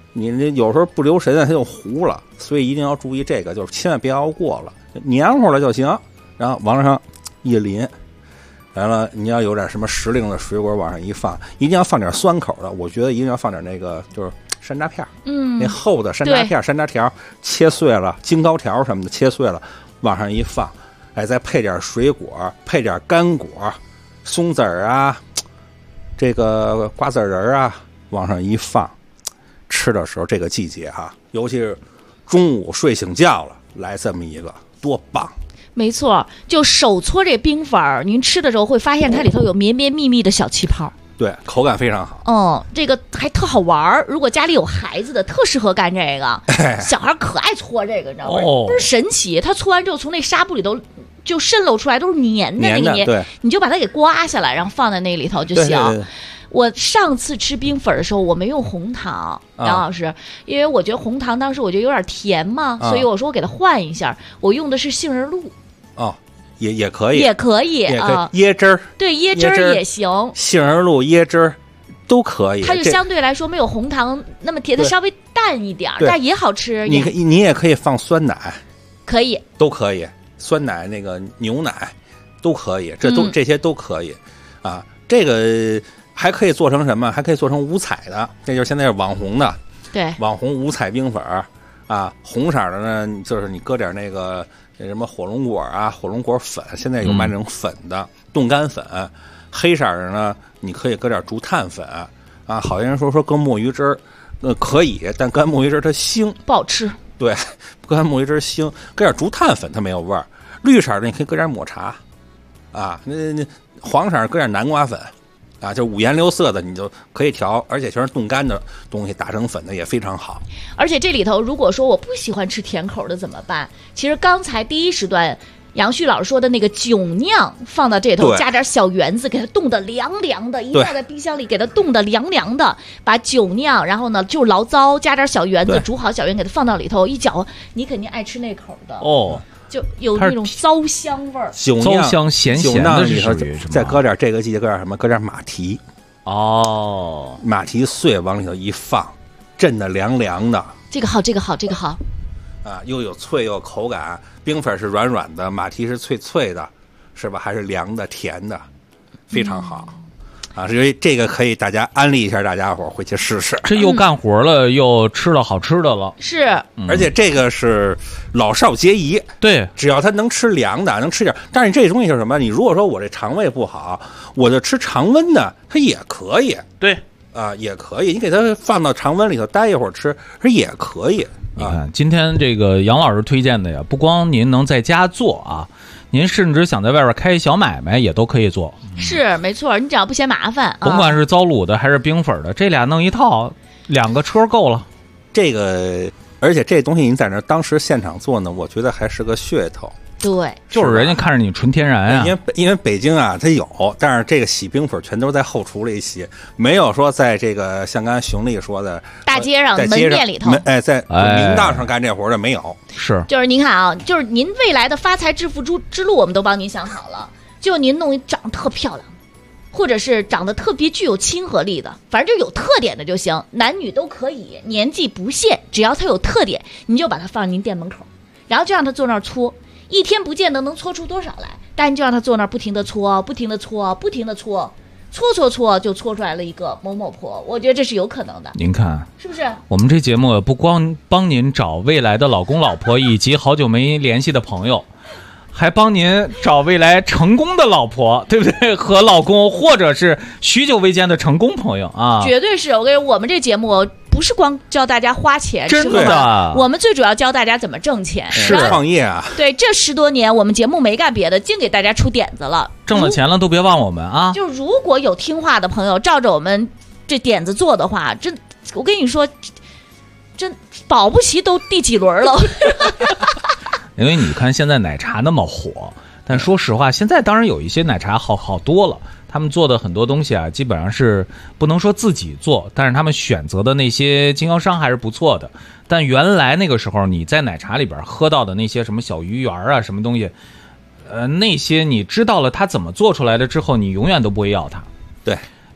你有时候不留神它就糊了，所以一定要注意这个，就是千万别熬过了，黏糊了就行。然后往上一淋，完了你要有点什么时令的水果往上一放，一定要放点酸口的，我觉得一定要放点那个就是山楂片，那厚的山楂片、山楂条切碎了，京糕条什么的切碎了往上一放，哎，再配点水果，配点干果，松子儿啊，这个瓜子仁啊，往上一放，吃的时候这个季节哈，尤其是中午睡醒觉了，来这么一个多棒！ 没错，就手搓这冰粉儿，您吃的时候会发现它里头有绵绵密密的小气泡。 对，口感非常好。 这个还特好玩儿。如果家里有孩子的，特适合干这个。小孩可爱搓这个，你知道吗？倍儿神奇。他搓完之后，从那纱布里头就渗漏出来，都是黏的那个黏，你就把它给刮下来，然后放在那里头就行。对。我上次吃冰粉的时候，我没用红糖，杨老师，因为我觉得红糖当时我觉得有点甜嘛，所以我说我给它换一下，我用的是杏仁露。 也可以， 也可以啊， 椰汁儿， 对，椰汁儿也行， 杏仁露、椰汁儿都可以。 它就相对来说没有红糖那么甜，它稍微淡一点，但也好吃。 你也可以放酸奶， 可以， 都可以，酸奶那个牛奶都可以，这些都可以啊。这个还可以做成什么？还可以做成五彩的，这就是现在是网红的， 对， 网红五彩冰粉啊，红色的呢，就是你搁点那个什么火龙果啊，火龙果粉，现在有卖那种粉的冻干粉。黑色的呢，你可以搁点竹炭粉啊。好些人说搁墨鱼汁儿，可以，但搁墨鱼汁儿它腥， 不好吃。 对，搁墨鱼汁儿腥，搁点竹炭粉它没有味儿。绿色的你可以搁点抹茶啊，那黄色搁点南瓜粉。啊，就五颜六色的，你就可以调，而且全是冻干的东西打成粉的也非常好。 而且这里头，如果说我不喜欢吃甜口的怎么办？其实刚才第一时段杨旭老师说的那个酒酿放到这头，加点小圆子，给它冻得凉凉的，一放在冰箱里给它冻得凉凉的，把酒酿，然后呢就是醪糟，加点小圆子，煮好小圆给它放到里头，一搅，你肯定爱吃那口的哦。就有那种糟香味儿， 糟香咸咸的是属于什么？ 再搁点这个季节搁点什么？搁点马蹄马蹄碎往里头一放，震得凉凉的。 这个好，这个好，这个好啊！又有脆又有口感，冰粉是软软的，马蹄是脆脆的，是吧？还是凉的甜的，非常好。啊，所以这个可以大家安利一下，大家伙回去试试。 这又干活了，又吃了好吃的了。 是， 而且这个是老少皆宜。 对， 只要他能吃凉的，能吃点。但是这东西是什么？你如果说我这肠胃不好，我就吃常温的，它也可以。 对， 啊，也可以。你给它放到常温里头待一会儿吃，它也可以。 你看，今天这个杨老师推荐的呀，不光您能在家做啊。您甚至想在外边开小买卖也都可以做， 是没错，你只要不嫌麻烦， 甭管是糟卤的还是冰粉的，这俩弄一套，2个车够了。 这个，而且这东西你在那当时现场做呢，我觉得还是个噱头。 对， 就是人家看着你纯天然啊。 因为北京啊，它有，但是这个洗冰粉全都在后厨里洗，没有说在这个像刚才熊丽说的大街上门店里头， 在明道上干这活的没有。 是， 就是您看啊，就是您未来的发财致富之路，我们都帮您想好了。就您弄一长得特漂亮，或者是长得特别具有亲和力的，反正就有特点的就行，男女都可以，年纪不限，只要它有特点，你就把它放您店门口，然后就让他坐那儿搓。一天不见得能搓出多少来，但你就让他坐那儿不停的搓，不停的搓，不停的搓，搓就搓出来了一个某某婆，我觉得这是有可能的。 您看是不是？ 我们这节目不光帮您找未来的老公老婆以及好久没联系的朋友，还帮您找未来成功的老婆，对不对？和老公，或者是许久未见的成功朋友啊！ 绝对是。我跟你说，我们这节目不是光教大家花钱， 真的， 我们最主要教大家怎么挣钱， 是创业啊。 对，这10多年我们节目没干别的，净给大家出点子了。 挣了钱了都别忘我们啊！ 就如果有听话的朋友，照着我们这点子做的话，我跟你说，真保不齐都第几轮了。 因为你看现在奶茶那么火，但说实话，现在当然有一些奶茶好多了。他们做的很多东西啊，基本上是不能说自己做，但是他们选择的那些经销商还是不错的。但原来那个时候你在奶茶里边喝到的那些什么小鱼圆啊，什么东西，那些你知道了它怎么做出来的之后，你永远都不会要它。 对，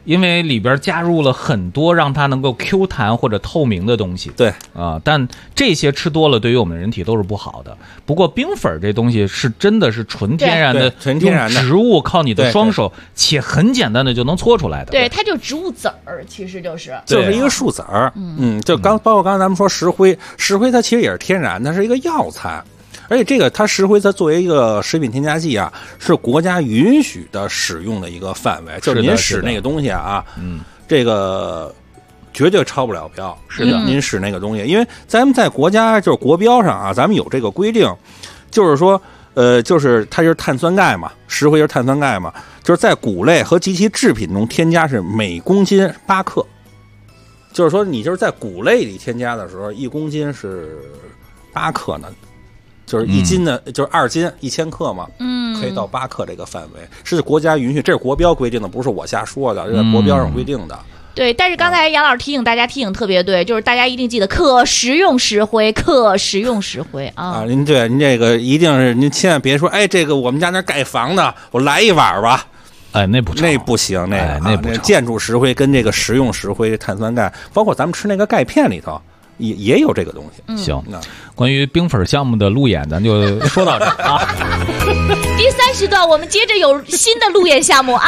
因为里边加入了很多让它能够 Q 弹或者透明的东西。 对啊，但这些吃多了对于我们人体都是不好的。不过冰粉这东西是真的是纯天然的， 纯天然的植物靠你的双手且很简单的就能搓出来的。 对，它就植物籽儿，其实就是一个树籽儿。就包括刚才咱们说石灰它其实也是天然，它是一个药材。而且这个它石灰它作为一个食品添加剂啊，是国家允许的使用的一个范围，就是您使那个东西啊，这个绝对超不了标。是的，您使那个东西，因为咱们在国家就是国标上啊，咱们有这个规定，就是说就是它就是碳酸钙嘛，石灰就是碳酸钙嘛，就是在谷类和及其制品中添加是每公斤8克，就是说你就是在谷类里添加的时候，1公斤是8克呢。就是1斤的，就是2斤1000克嘛，可以到8克这个范围，是国家允许，这是国标规定的，不是我瞎说的，这是国标上规定的。 对，但是刚才杨老师提醒大家特别对，就是大家一定记得可食用石灰啊！ 您这个一定是您千万别说，哎，这个我们家那盖房的，我来一碗吧。 哎，那不行，那不建筑石灰跟这个食用石灰碳酸钙，包括咱们吃那个钙片里头。也有这个东西。 行，关于冰粉项目的路演，咱就说到这儿啊。 第3时段我们接着有新的路演项目啊。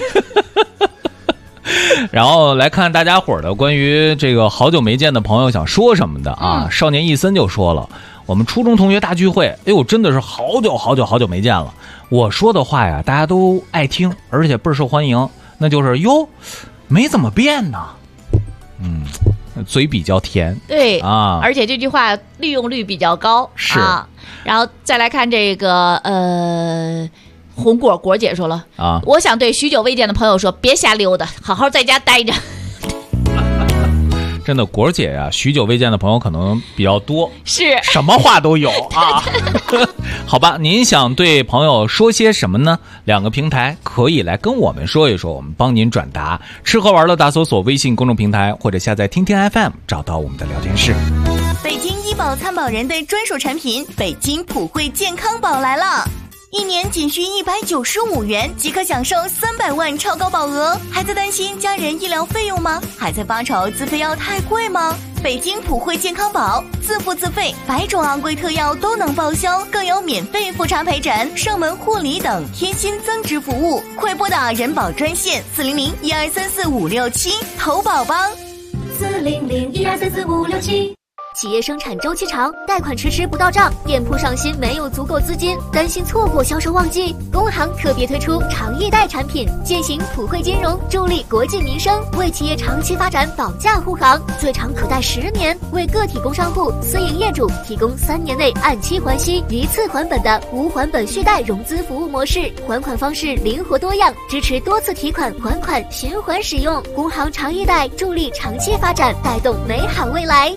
然后来看大家伙的关于这个好久没见的朋友想说什么的啊。少年一森就说了，我们初中同学大聚会，哎呦，真的是好久没见了。我说的话呀，大家都爱听，而且倍儿受欢迎。那就是哟，没怎么变呢。嘴比较甜， 对啊， 而且这句话利用率比较高， 是啊。然后再来看这个红果姐说了啊，我想对许久未见的朋友说，别瞎溜达，好好在家待着。 真的，果姐呀，许久未见的朋友可能比较多， 是什么话都有啊。好吧，您想对朋友说些什么呢？2个平台可以来跟我们说一说，我们帮您转达。吃喝玩乐大搜索微信公众平台，或者下载听听 FM 找到我们的聊天室。 北京医保参保人的专属产品北京普惠健康宝来了，1年仅需195元即可享受300万超高保额，还在担心家人医疗费用吗？还在发愁自费药太贵吗？北京普惠健康宝自付自费100种昂贵特药都能报销，更有免费复查陪诊、上门护理等贴心增值服务。快拨打人保专线400-1234567投保吧。 400-1234567。企业生产周期长，贷款迟迟不到账，店铺上新没有足够资金，担心错过销售旺季。工行特别推出长易贷产品，践行普惠金融，助力国计民生，为企业长期发展保驾护航，最长可贷10年，为个体工商户、私营业主提供3年内按期还息、一次还本的无还本续贷融资服务模式，还款方式灵活多样，支持多次提款还款循环使用。工行长易贷助力长期发展，带动美好未来。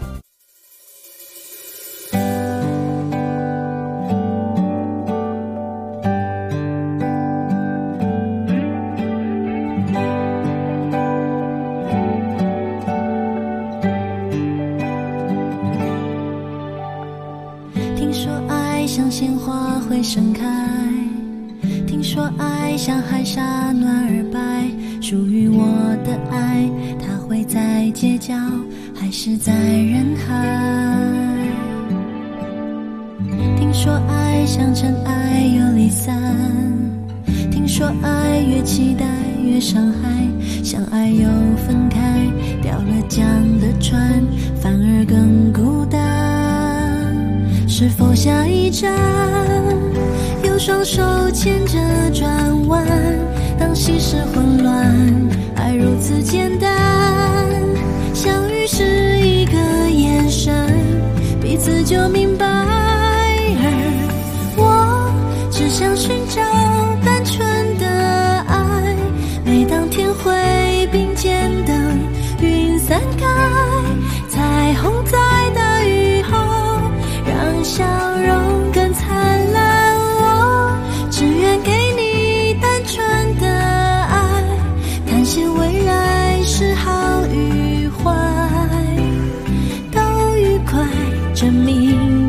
鲜花会盛开，听说爱像海沙暖而白，属于我的爱，它会在街角还是在人海？听说爱像尘埃又离散，听说爱越期待越伤害，相爱又分开，掉了桨的船反而更孤单。是否下一站有双手牵着转弯，当心事混乱，爱如此简单，相遇是一个眼神，彼此就明白。而我只想寻找单纯的爱，每当天灰并肩等云散开，彩虹在大雨后让笑容更灿烂，我只愿给你单纯的爱，探险未来是好与坏，都愉快，证明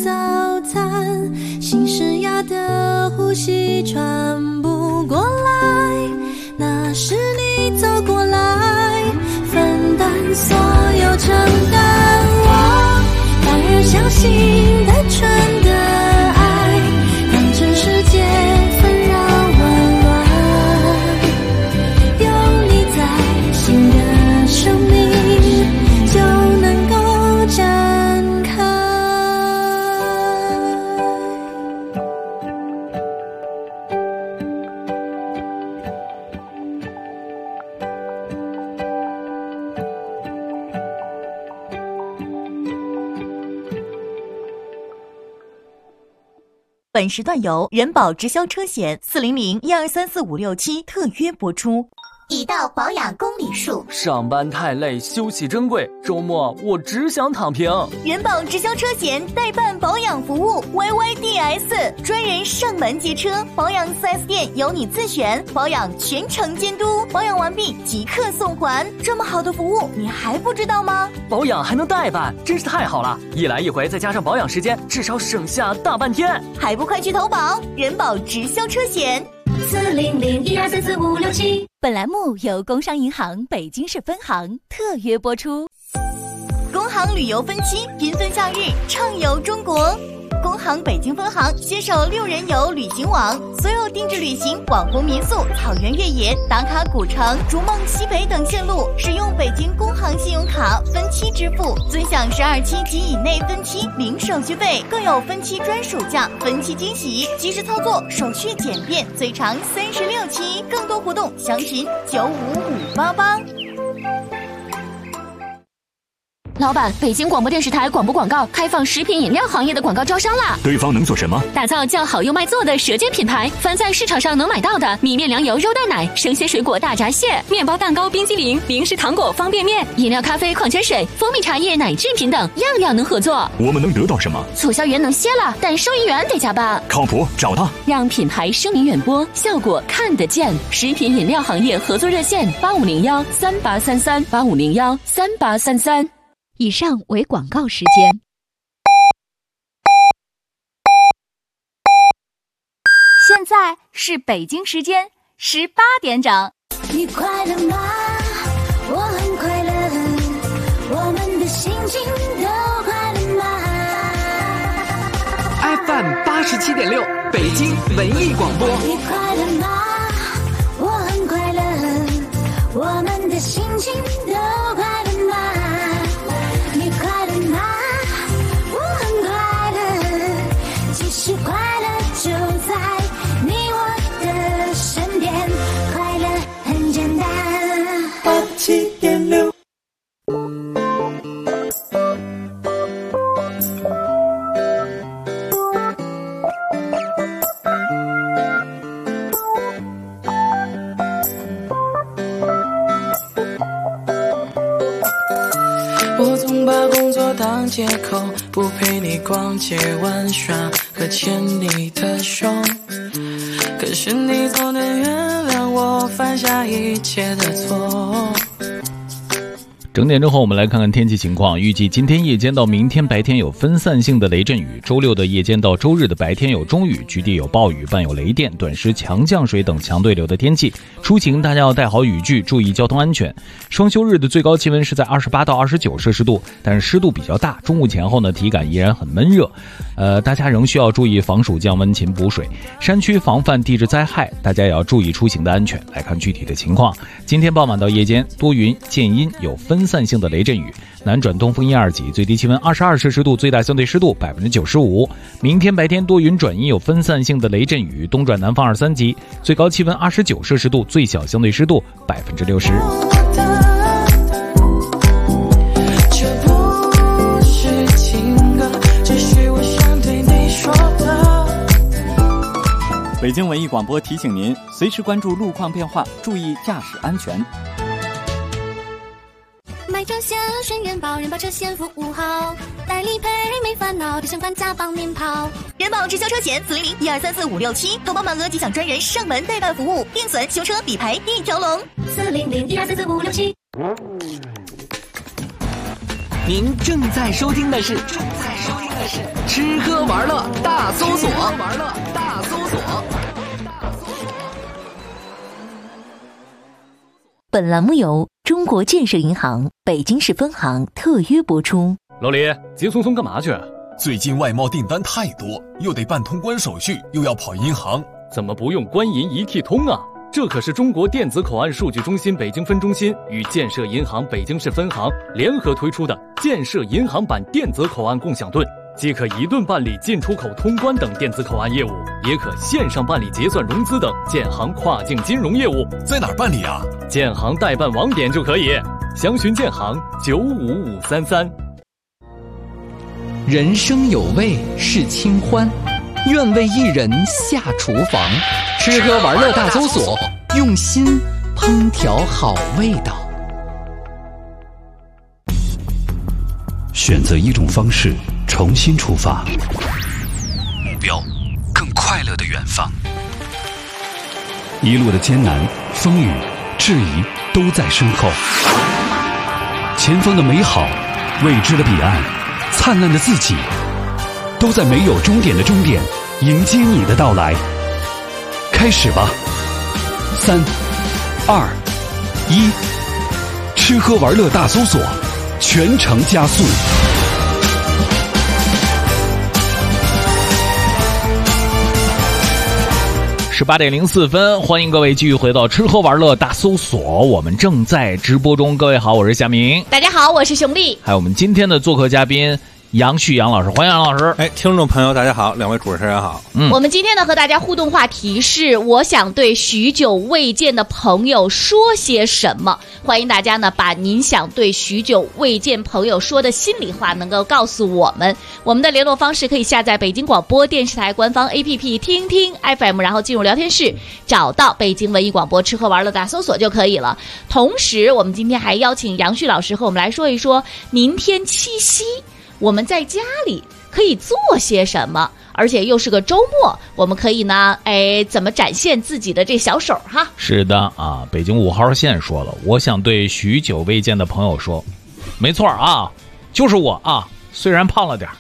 早餐，新生涯的呼吸喘不过来，那是你走过来，分担所有承担。我反而相信单纯的爱，让这世界纷扰紊乱，有你在，新的生命就能够展开。 本时段由人保直销车险400-1234567特约播出。 已到保养公里数， 上班太累，休息珍贵，周末我只想躺平。 人保直销车险代办保养服务 YYDS， 专人上门接车，保养 4S 店由你自选，保养全程监督，保养完毕即刻送还。这么好的服务你还不知道吗？ 保养还能代办，真是太好了，一来一回再加上保养时间，至少省下大半天。 还不快去投保人保直销车险 400-1234567。 本栏目由工商银行北京市分行特约播出。 工行旅游分期缤纷夏日，畅游中国。工行北京分行携手6人游旅行网，所有定制旅行、网红民宿、草原越野、打卡古城、逐梦西北等线路，使用北京工行信用卡分期支付，尊享12期及以内分期零手续费，更有分期专属价、分期惊喜，及时操作，手续简便，最长36期。更多活动详询95588。 老板，北京广播电视台广播广告开放食品饮料行业的广告招商啦！ 对方能做什么？ 打造叫好又卖座的舌尖品牌，凡在市场上能买到的米面粮油肉蛋奶、生鲜水果大闸蟹、面包蛋糕、冰激凌、零食糖果、方便面、饮料咖啡、矿泉水、蜂蜜茶叶、奶制品等，样样能合作。 我们能得到什么？ 促销员能歇了，但收银员得加班。 靠谱，找他。 让品牌声名远播，效果看得见。食品饮料行业合作热线8501-3833，8501-3833。以上为广告时间。 现在是北京时间18点整。 你快乐吗？我很快乐，我们的心情都快乐吗 ？FM 87.6，北京文艺广播。 你快乐吗？我很快乐，我们的心情都快乐吗？你快乐吗？我很快乐，其实快乐就在你我的身边，快乐很简单。87.6。 我总把工作当借口，不陪你逛街玩耍和牵你的手，可是你总能原谅我犯下一切的错。 整点之后，我们来看看天气情况。预计今天夜间到明天白天有分散性的雷阵雨，周六的夜间到周日的白天有中雨，局地有暴雨，伴有雷电、短时强降水等强对流的天气。出行大家要带好雨具，注意交通安全。双休日的最高气温是在28到29摄氏度，但是湿度比较大，中午前后呢体感依然很闷热。大家仍需要注意防暑降温、勤补水。山区防范地质灾害，大家也要注意出行的安全。来看具体的情况，今天傍晚到夜间多云见阴，有分散性的雷阵雨，南转东风1、2级，最低气温22摄氏度，最大相对湿度95%。明天白天多云转阴，有分散性的雷阵雨，东转南风2、3级，最高气温29摄氏度，最小相对湿度60%。 北京文艺广播提醒您，随时关注路况变化，注意驾驶安全。 买车险选人保，人保车险服务好，代理赔没烦恼，提前还价帮您跑。 人保直销车险400-1234567，投保满额即享专人上门代办服务，定损、修车、理赔一条龙。 400-1234567。 您正在收听的是吃喝玩乐大搜索。 本栏目由中国建设银行北京市分行特约播出。 老李，急匆匆干嘛去？ 最近外贸订单太多，又得办通关手续，又要跑银行， 怎么不用官银一体通啊？这可是中国电子口岸数据中心北京分中心与建设银行北京市分行联合推出的建设银行版电子口岸共享盾，既可一盾办理进出口通关等电子口岸业务，也可线上办理结算融资等建行跨境金融业务。 在哪儿办理啊？ 建行代办网点就可以，详询建行95533。 人生有味是清欢，愿为一人下厨房。吃喝玩乐大搜索，用心烹调好味道。 选择一种方式，重新出发， 目标更快乐的远方。 一路的艰难、风雨、质疑都在身后，前方的美好、未知的彼岸、灿烂的自己，都在没有终点的终点迎接你的到来。开始吧，3、2、1，吃喝玩乐大搜索，全程加速。 18:04，欢迎各位继续回到吃喝玩乐大搜索，我们正在直播中。各位好，我是夏明。 大家好，我是熊丽。 还有我们今天的做客嘉宾杨旭杨老师，欢迎杨老师。 听众朋友大家好，两位主持人好。 我们今天呢和大家互动话题是，我想对许久未见的朋友说些什么？欢迎大家呢把您想对许久未见朋友说的心里话能够告诉我们。我们的联络方式可以下载北京广播电视台官方 APP 听听 FM， 然后进入聊天室，找到北京文艺广播吃喝玩乐大搜索就可以了。同时我们今天还邀请杨旭老师和我们来说一说明天七夕我们在家里可以做些什么，而且又是个周末，我们可以呢，怎么展现自己的这小手哈？ 是的啊，北京5号线说了，我想对许久未见的朋友说，没错啊，就是我啊，虽然胖了点儿。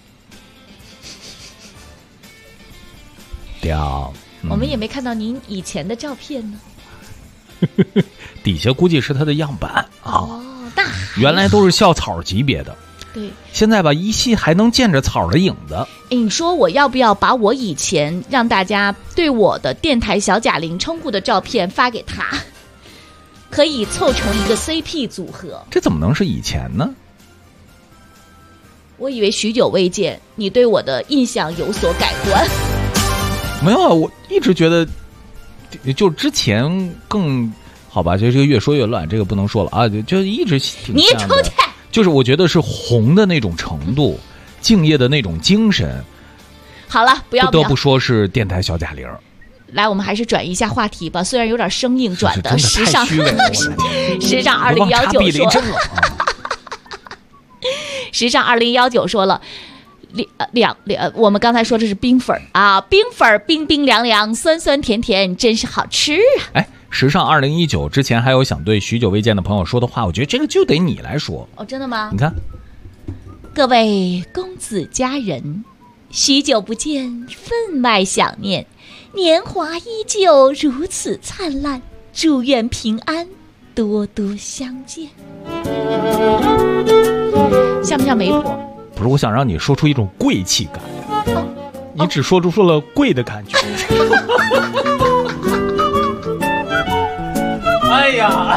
我们也没看到您以前的照片呢。 底下估计是他的样板啊。 哦，那原来都是校草级别的。 对， 现在吧，依稀还能见着草的影子。 你说我要不要把我以前让大家对我的电台小贾玲称呼的照片发给他，可以凑成一个 CP 组合？ 这怎么能是以前呢？ 我以为许久未见，你对我的印象有所改观。 没有啊，我一直觉得，就之前更好吧，就这个越说越乱，这个不能说了啊，就一直挺像的。你出去。就是我觉得是红的那种程度，敬业的那种精神。 好了，不得不说是电台小贾玲。 来，我们还是转移一下话题吧，虽然有点生硬转的。 时尚时尚2019说，时尚2019说了。我们刚才说的是冰粉啊，冰粉冰冰凉凉，酸酸甜甜，真是好吃啊！ 时尚2019之前还有想对许久未见的朋友说的话，我觉得这个就得你来说。 哦，真的吗？ 你看， 各位公子佳人，许久不见，分外想念，年华依旧如此灿烂，祝愿平安，多多相见。像不像媒婆？ 不是，我想让你说出一种贵气感，你只说出了贵的感觉。哎呀，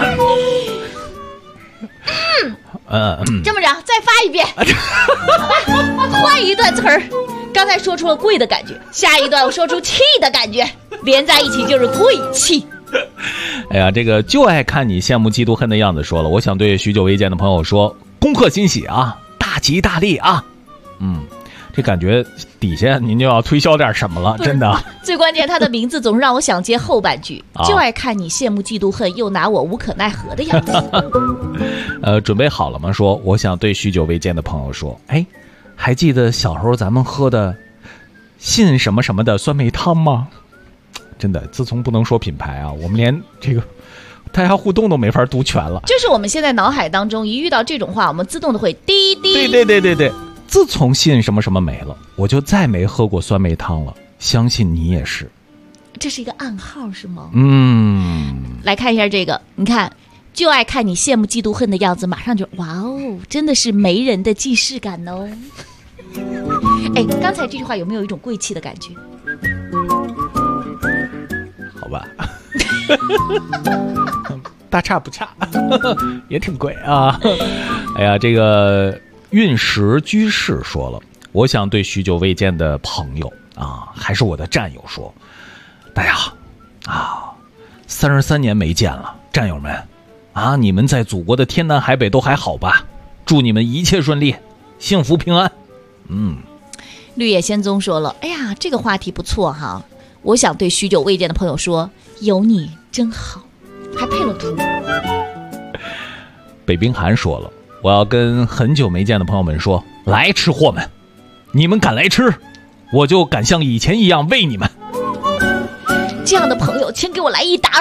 这么着，再发一遍，换一段词儿。刚才说出了贵的感觉，下一段我说出气的感觉，连在一起就是贵气。 哎呀，这个就爱看你羡慕嫉妒恨的样子。说了，我想对许久未见的朋友说，恭贺新喜啊！大吉大利啊！这感觉底下您就要推销点什么了，真的。 最关键，他的名字总是让我想接后半句，就爱看你羡慕嫉妒恨，又拿我无可奈何的样子。 准备好了吗？说我想对许久未见的朋友说，还记得小时候咱们喝的信什么什么的酸梅汤吗？真的，自从不能说品牌啊，我们连这个大家互动都没法读全了。 就是我们现在脑海当中一遇到这种话，我们自动的会滴滴。 对。 自从信什么什么没了，我就再没喝过酸梅汤了。相信你也是。 这是一个暗号是吗？ 来看一下这个，你看，就爱看你羡慕嫉妒恨的样子，马上就哇哦，真的是媒人的既视感哦。哎，刚才这句话有没有一种贵气的感觉？ 好吧。大差不差，也挺贵啊。哎呀，这个运石居士说了，我想对许久未见的朋友啊，还是我的战友说，大家啊，33年没见了，战友们啊，你们在祖国的天南海北都还好吧？祝你们一切顺利，幸福平安。 绿野仙踪说了，哎呀，这个话题不错哈，我想对许久未见的朋友说，有你真好。还配了图。 北冰寒说了，我要跟很久没见的朋友们说，来吃货们，你们敢来吃，我就敢像以前一样喂你们。 这样的朋友请给我来一打。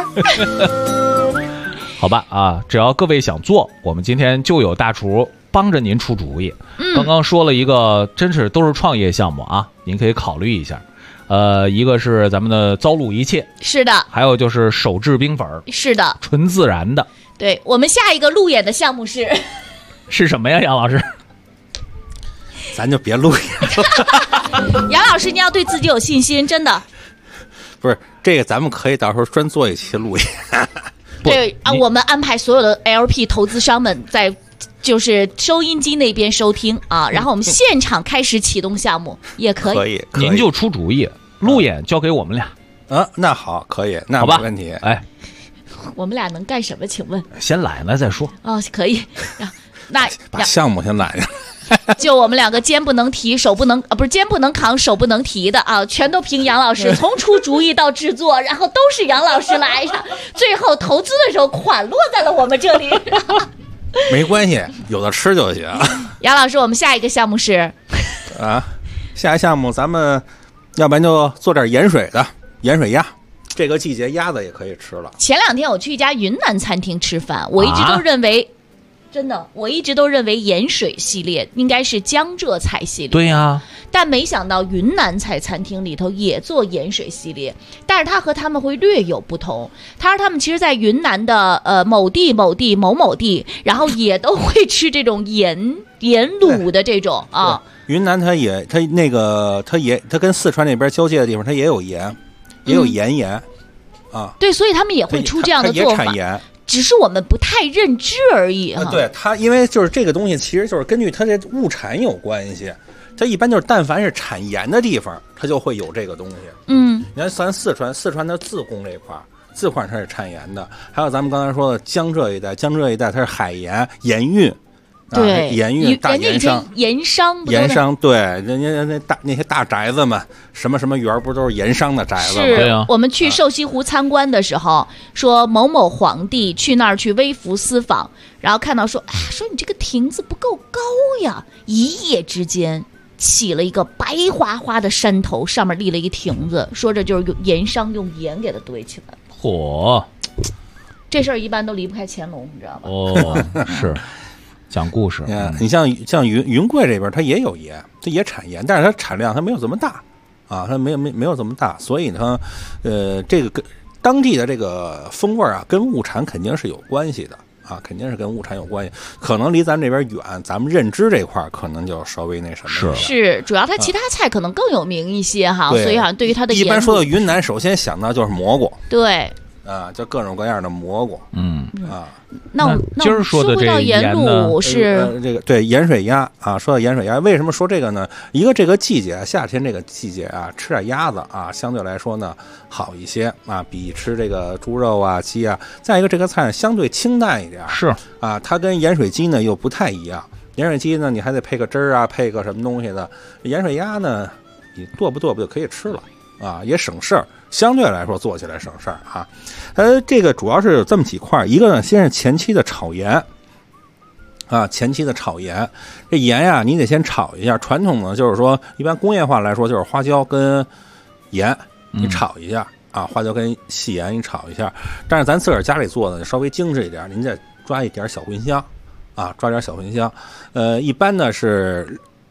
好吧啊，只要各位想做，我们今天就有大厨帮着您出主意。刚刚说了一个真是都是创业项目啊，您可以考虑一下。一个是咱们的糟卤一切， 是的， 还有就是手制冰粉，是的， 纯自然的。 对，我们下一个路演的项目是什么呀，杨老师？ 咱就别路演了。杨老师，你要对自己有信心，真的。 不是这个，咱们可以到时候专做一期路演。 对啊，我们安排所有的 LP 投资商们在就是收音机那边收听啊，然后我们现场开始启动项目也可以。 您就出主意，路演交给我们俩。 那好，可以，那没问题。 哎， 我们俩能干什么？请问？ 先揽了再说。 哦，可以。那把项目先揽下。 就我们两个肩不能提，手不能不是肩不能扛，手不能提的啊，全都凭杨老师，从出主意到制作，然后都是杨老师来的，最后投资的时候款落在了我们这里。 没关系，有的吃就行。 杨老师，我们下一个项目是下一项目咱们要不然就做点盐水的盐水鸭，这个季节鸭子也可以吃了。 前2天我去一家云南餐厅吃饭，我一直都认为真的，我一直都认为盐水系列应该是江浙菜系列。 对呀， 但没想到云南菜餐厅里头也做盐水系列，但是它和他们会略有不同。他说他们其实在云南的某地某地某某地，然后也都会吃这种盐卤的这种啊。 云南它跟四川那边交界的地方，它也有盐，也有盐啊。 对，所以他们也会出这样的做法。 它也产盐。 只是我们不太认知而已哈。 对它，因为就是这个东西，其实就是根据它这物产有关系。它一般就是，但凡是产盐的地方，它就会有这个东西。你看咱四川的自贡这一块，自块它是产盐的。还有咱们刚才说的江浙一带它是海盐盐运。 对， 盐运大盐商， 盐商对，人家那些大宅子们，什么什么园不都是盐商的宅子吗？ 是啊。我们去瘦西湖参观的时候，说某某皇帝去那儿去微服私访，然后看到说，说你这个亭子不够高呀，一夜之间起了一个白花花的山头，上面立了一个亭子，说这就是盐商用盐给它堆起来。 嚯， 这事儿一般都离不开乾隆，你知道吧？ 哦，是。讲故事， 你像云贵这边，它也有盐，它也产盐，但是它产量它没有这么大啊，它没有这么大，所以呢，这个跟当地的这个风味啊，跟物产肯定是有关系的啊，肯定是跟物产有关系。可能离咱这边远，咱们认知这块可能就稍微那什么是主要它其他菜可能更有名一些哈，所以好像对于它的一般说到云南，首先想到就是蘑菇， 对。 就各种各样的蘑菇， 那今儿说的这个盐卤是这个对盐水鸭啊。说到盐水鸭，为什么说这个呢？一个这个季节，夏天这个季节啊，吃点鸭子啊，相对来说呢好一些啊，比吃这个猪肉啊、鸡啊。再一个，这个菜相对清淡一点， 是啊，它跟盐水鸡呢又不太一样。盐水鸡呢，你还得配个汁儿啊，配个什么东西的。盐水鸭呢，你剁不就可以吃了啊，也省事儿。相对来说做起来省事儿啊，这个主要是有这么几块，一个呢，先是前期的炒盐啊，前期的炒盐，这盐呀，你得先炒一下。传统呢，就是说一般工业化来说，就是花椒跟盐你炒一下啊，花椒跟细盐你炒一下。但是咱自个儿家里做的稍微精致一点，您再抓一点小茴香啊，抓点小茴香。一般呢是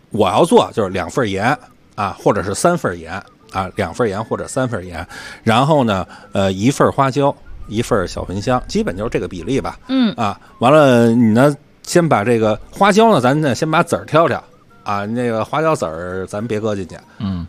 我要做就是2份盐啊，或者是3份盐啊，2份盐或者3份盐，然后呢1份花椒，1份小茴香，基本就是这个比例吧。完了你呢先把这个花椒呢，咱呢先把籽儿挑挑啊，那个花椒籽儿咱别搁进去，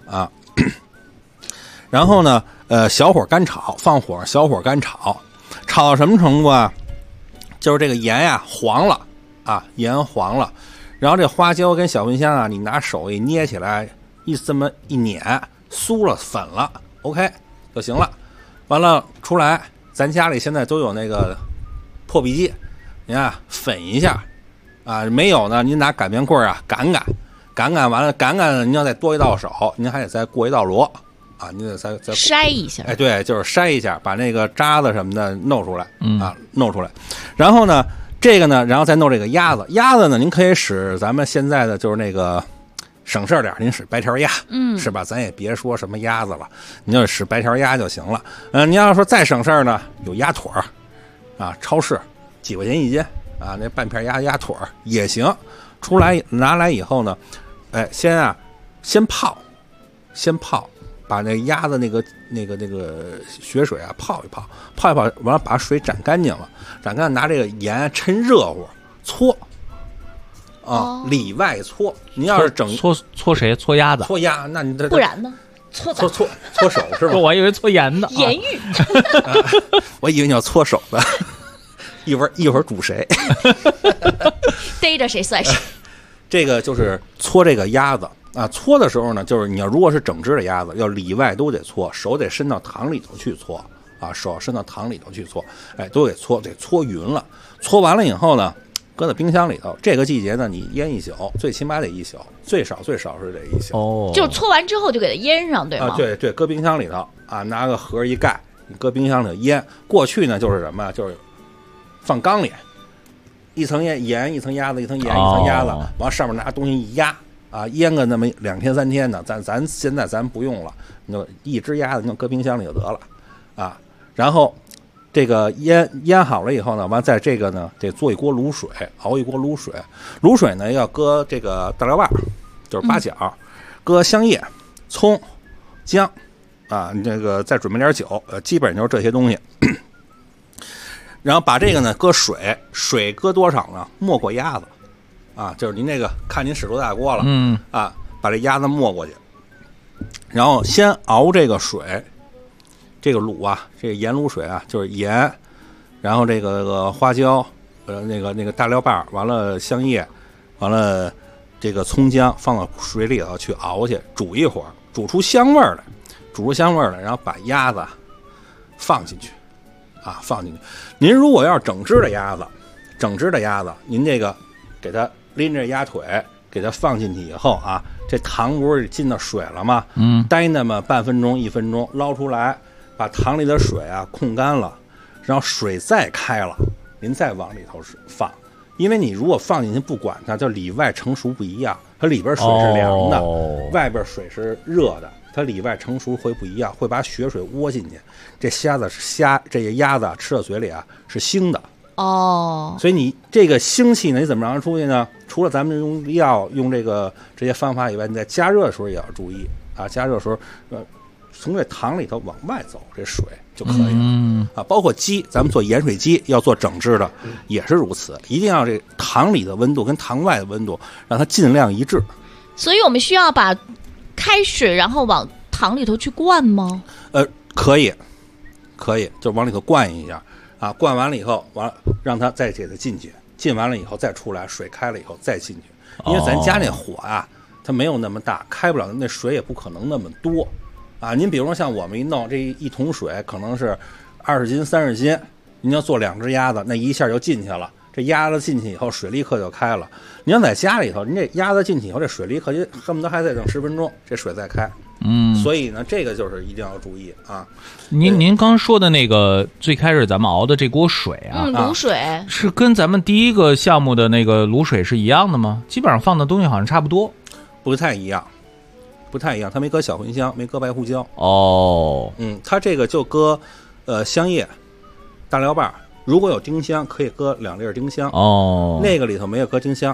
然后呢小火干炒，放火小火干炒，炒到什么程度啊？就是这个盐呀黄了啊，盐黄了，然后这花椒跟小茴香啊，你拿手一捏起来，这么一碾，酥了粉了 ，OK 就行了。完了出来，咱家里现在都有那个破壁机，你看粉一下啊，没有呢，您拿擀面棍啊擀完了，擀您要再多一道手，您还得再过一道箩啊，您得再筛一下。 哎，对，就是筛一下，把那个渣子什么的弄出来，弄出来。然后呢，这个呢，然后再弄这个鸭子。鸭子呢，您可以使咱们现在的就是那个省事点，您使白条鸭，是吧？咱也别说什么鸭子了，您就使白条鸭就行了。您要说再省事呢，有鸭腿儿啊，超市几块钱一斤啊，那半片鸭腿儿也行。出来拿来以后呢，哎，先泡，把那鸭子那个血水啊泡一泡，完了把水斩干净了，拿这个盐趁热乎搓啊，里外搓。您要是整搓谁？搓鸭子？ 搓鸭，那你不然呢？搓手是吧？ 我以为搓盐呢。 盐浴， 我以为你要搓手呢。一会儿煮谁？ 逮着谁算谁。 这个就是搓这个鸭子啊，搓的时候呢，就是你要如果是整只的鸭子，要里外都得搓，手得伸到塘里头去搓啊，手伸到塘里头去搓，哎，都得搓匀了。搓完了以后呢，搁在冰箱里头。这个季节呢，你腌一宿，最起码得一宿，最少是得一宿。 哦，就是搓完之后就给它腌上，对吗？ 啊，对，搁冰箱里头啊，拿个盒一盖，你搁冰箱里腌。过去呢，就是什么，就是放缸里，一层盐，一层鸭子，一层盐，一层鸭子，往上面拿东西一压啊，腌个那么2天3天的。咱现在咱不用了，你就一只鸭子你就搁冰箱里就得了啊。然后这个腌好了以后呢，完在这个呢得做一锅卤水，熬一锅卤水。卤水呢要搁这个大料瓣，就是八角，搁香叶、葱、姜啊，你这个再准备点酒，基本上就是这些东西。然后把这个呢搁水搁多少呢？没过鸭子啊，就是您那个看您使多大锅了，啊，把这鸭子没过去，然后先熬这个水，这个卤啊，这个盐卤水啊，就是盐，然后这个花椒，那个大料瓣，完了香叶，完了这个葱姜放到水里头去熬去，煮一会儿，煮出香味儿来，然后把鸭子放进去。啊，放进去。您如果要是整只的鸭子，您这个给它拎着鸭腿，给它放进去以后啊，这糖不是进到水了吗？待那么半分钟1分钟，捞出来，把糖里的水啊控干了，然后水再开了，您再往里头放。因为你如果放进去不管它，就里外成熟不一样，它里边水是凉的，外边水是热的。它里外成熟会不一样，会把血水窝进去。这这些鸭子吃到嘴里啊是腥的哦， 所以你这个腥气呢，你怎么让它出去呢？除了咱们用药用这些方法以外，你在加热的时候也要注意啊。加热的时候，从这糖里头往外走，这水就可以了啊。包括鸡，咱们做盐水鸡要做整只的也是如此，一定要这糖里的温度跟糖外的温度让它尽量一致。 所以我们需要把开水然后往糖里头去灌吗？ 可以，就往里头灌一下啊。灌完了以后，完了让它再给它进去，进完了以后再出来，水开了以后再进去。因为咱家那火啊，它没有那么大，开不了，那水也不可能那么多啊。您比如说像我们一弄这1桶水，可能是20斤30斤，您要做2只鸭子，那一下就进去了。这鸭子进去以后，水立刻就开了。你要在家里头，您这鸭子进去以后，这水立刻就恨不得还再等10分钟，这水再开。所以呢，这个就是一定要注意啊。 您刚说的那个最开始咱们熬的这锅水啊， 卤水是跟咱们第一个项目的那个卤水是一样的吗？基本上放的东西好像差不多， 不太一样。它没搁小茴香，没搁白胡椒。它这个就搁香叶、大料瓣。如果有丁香，可以搁2粒丁香。那个里头没有搁丁香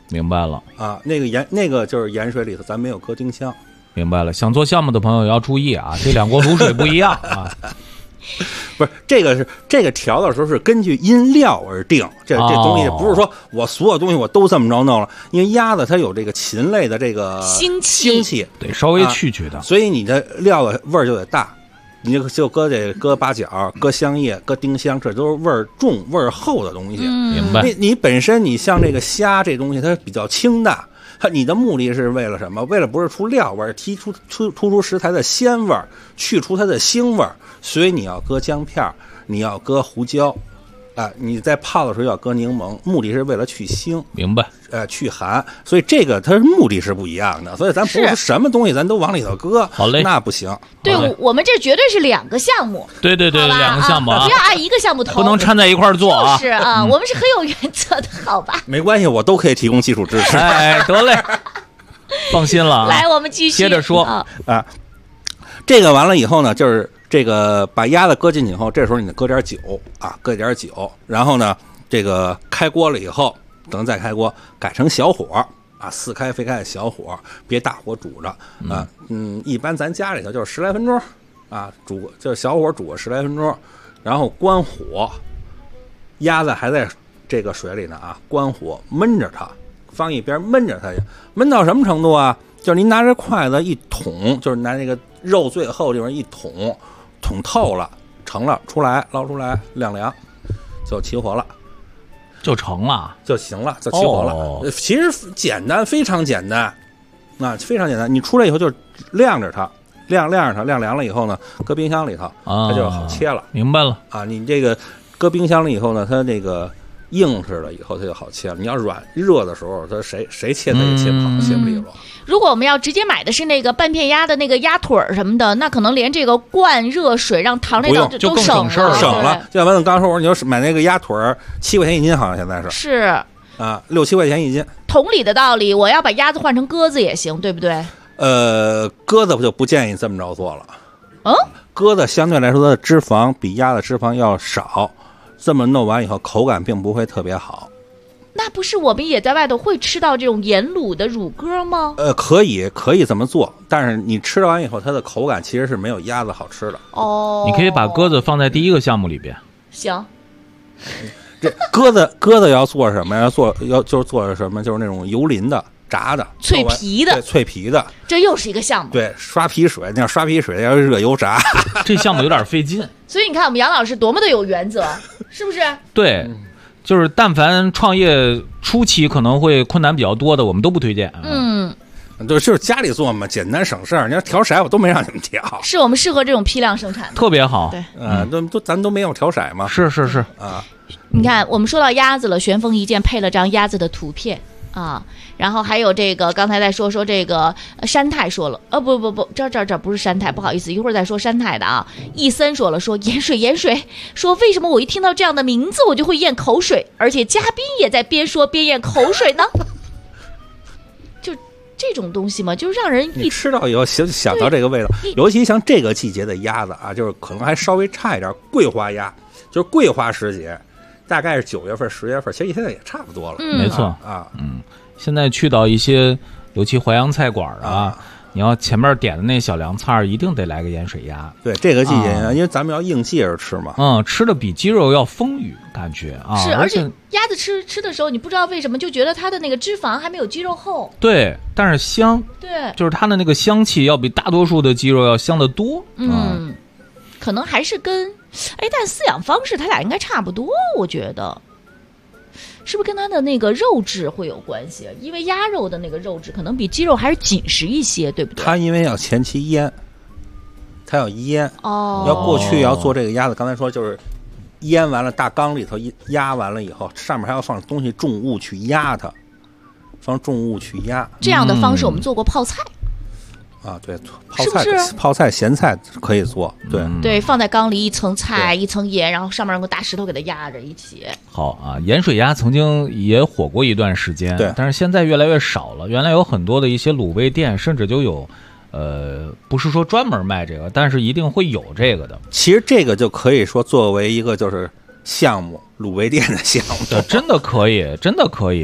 明白了啊，那个就是盐水里头咱没有搁丁香。 明白了，想做项目的朋友要注意啊，这两锅卤水不一样啊。 不是这个调的时候是根据因料而定，这东西不是说我所有东西我都这么着弄了，因为鸭子它有这个禽类的这个腥气， 得稍微去的， 所以你的料的味儿就得大。你就搁八角、搁香叶、搁丁香，这都是味儿重、味儿厚的东西。 明白？ 你本身你像这个虾这东西，它比较清淡。你的目的是为了什么？为了不是出料味儿，突出食材的鲜味儿，去除它的腥味儿。所以你要搁姜片，你要搁胡椒，你在泡的时候要搁柠檬，目的是为了去腥。 明白？ 去寒。所以这个它目的是不一样的。所以咱不是什么东西咱都往里头搁， 好嘞， 那不行。 对，我们这绝对是2个项目。 对，2个项目啊， 不要按一个项目投， 不能掺在一块儿做啊。 是啊，我们是很有原则的，好吧？ 没关系，我都可以提供技术支持。 哎，得嘞，放心了。 来，我们继续接着说啊。这个完了以后呢，就是这个把鸭子搁进去以后，这时候你得搁点酒啊，搁点酒，然后呢，这个开锅了以后，等再开锅，改成小火啊，4开飞开的小火，别大火煮着啊。一般咱家里头就是10来分钟啊，就是小火煮个10来分钟，然后关火，鸭子还在这个水里呢啊，关火焖着它，放一边焖着它去，焖到什么程度啊？就是您拿着筷子一捅，就是拿那个肉最后地方一捅透了，成了，出来捞出来晾凉，就起火了， 就成了， 就行了，就起火了。其实简单，非常简单，非常简单。你出来以后就晾着它，晾着它，晾凉了以后呢，搁冰箱里头，它就好切了。 明白了啊，你这个搁冰箱里以后呢，它这个硬实了以后它就好切了。你要软热的时候，它谁切它也切不好，切不利落。 如果我们要直接买的是那个半片鸭的那个鸭腿什么的，那可能连这个灌热水让糖那道都省事了。就像刚说，你要是买那个鸭腿7块钱一斤，好像现在是啊，6、7块钱一斤。 同理的道理，我要把鸭子换成鸽子也行，对不对？ 鸽子就不建议这么着做了。鸽子相对来说它的脂肪比鸭的脂肪要少，这么弄完以后口感并不会特别好。 那不是我们也在外头会吃到这种盐卤的乳鸽吗？ 可以这么做，但是你吃完以后，它的口感其实是没有鸭子好吃的。 你可以把鸽子放在第1个项目里边。 行。 这鸽子要做什么呀？就是做什么？就是那种油淋的、炸的、 脆皮的。 对，脆皮的。 这又是一个项目。 对，刷皮水，那要刷皮水要热油炸， 这项目有点费劲。 所以你看，我们杨老师多么的有原则，是不是？ 对。就是但凡创业初期可能会困难比较多的，我们都不推荐。 就是家里做嘛，简单省事儿。你要调色，我都没让你们调。 是我们适合这种批量生产的， 特别好。 对， 咱都没有调色嘛。 是啊。 你看，我们说到鸭子了，玄风一见配了张鸭子的图片啊，然后还有这个刚才在说这个山泰说了，不，这不是山泰，不好意思，一会儿再说山泰的啊。易森说了，说盐水，说为什么我一听到这样的名字我就会咽口水，而且嘉宾也在边说边咽口水呢？就这种东西嘛，就让人一吃到以后想到这个味道，尤其像这个季节的鸭子啊，就是可能还稍微差一点。桂花鸭就是桂花时节，大概是9月份、10月份，其实现在也差不多了。 没错啊， 现在去到一些尤其淮扬菜馆啊，你要前面点的那小凉菜一定得来个盐水鸭。 对，这个季节因为咱们要应季而吃嘛。 吃的比鸡肉要丰腴，感觉啊。 是，而且鸭子吃的时候，你不知道为什么就觉得它的那个脂肪还没有鸡肉厚。 对，但是香。 对， 就是它的那个香气要比大多数的鸡肉要香得多。 可能还是跟但饲养方式它俩应该差不多，我觉得。是不是跟它的那个肉质会有关系？因为鸭肉的那个肉质可能比鸡肉还是紧实一些，对不对？ 它因为要前期腌，它要腌要过去要做这个鸭子，刚才说就是腌完了大缸里头压完了以后，上面还要放东西重物去压它，放重物去压。 这样的方式我们做过泡菜。 对，泡菜咸菜可以做， 对，放在缸里一层菜一层盐，然后上面用个大石头给它压着一起。 好啊，盐水鸭曾经也火过一段时间， 对， 但是现在越来越少了。原来有很多的一些卤味店，甚至就有，不是说专门卖这个，但是一定会有这个的。 其实这个就可以说作为一个就是项目，卤味店的项目， 真的可以，真的可以。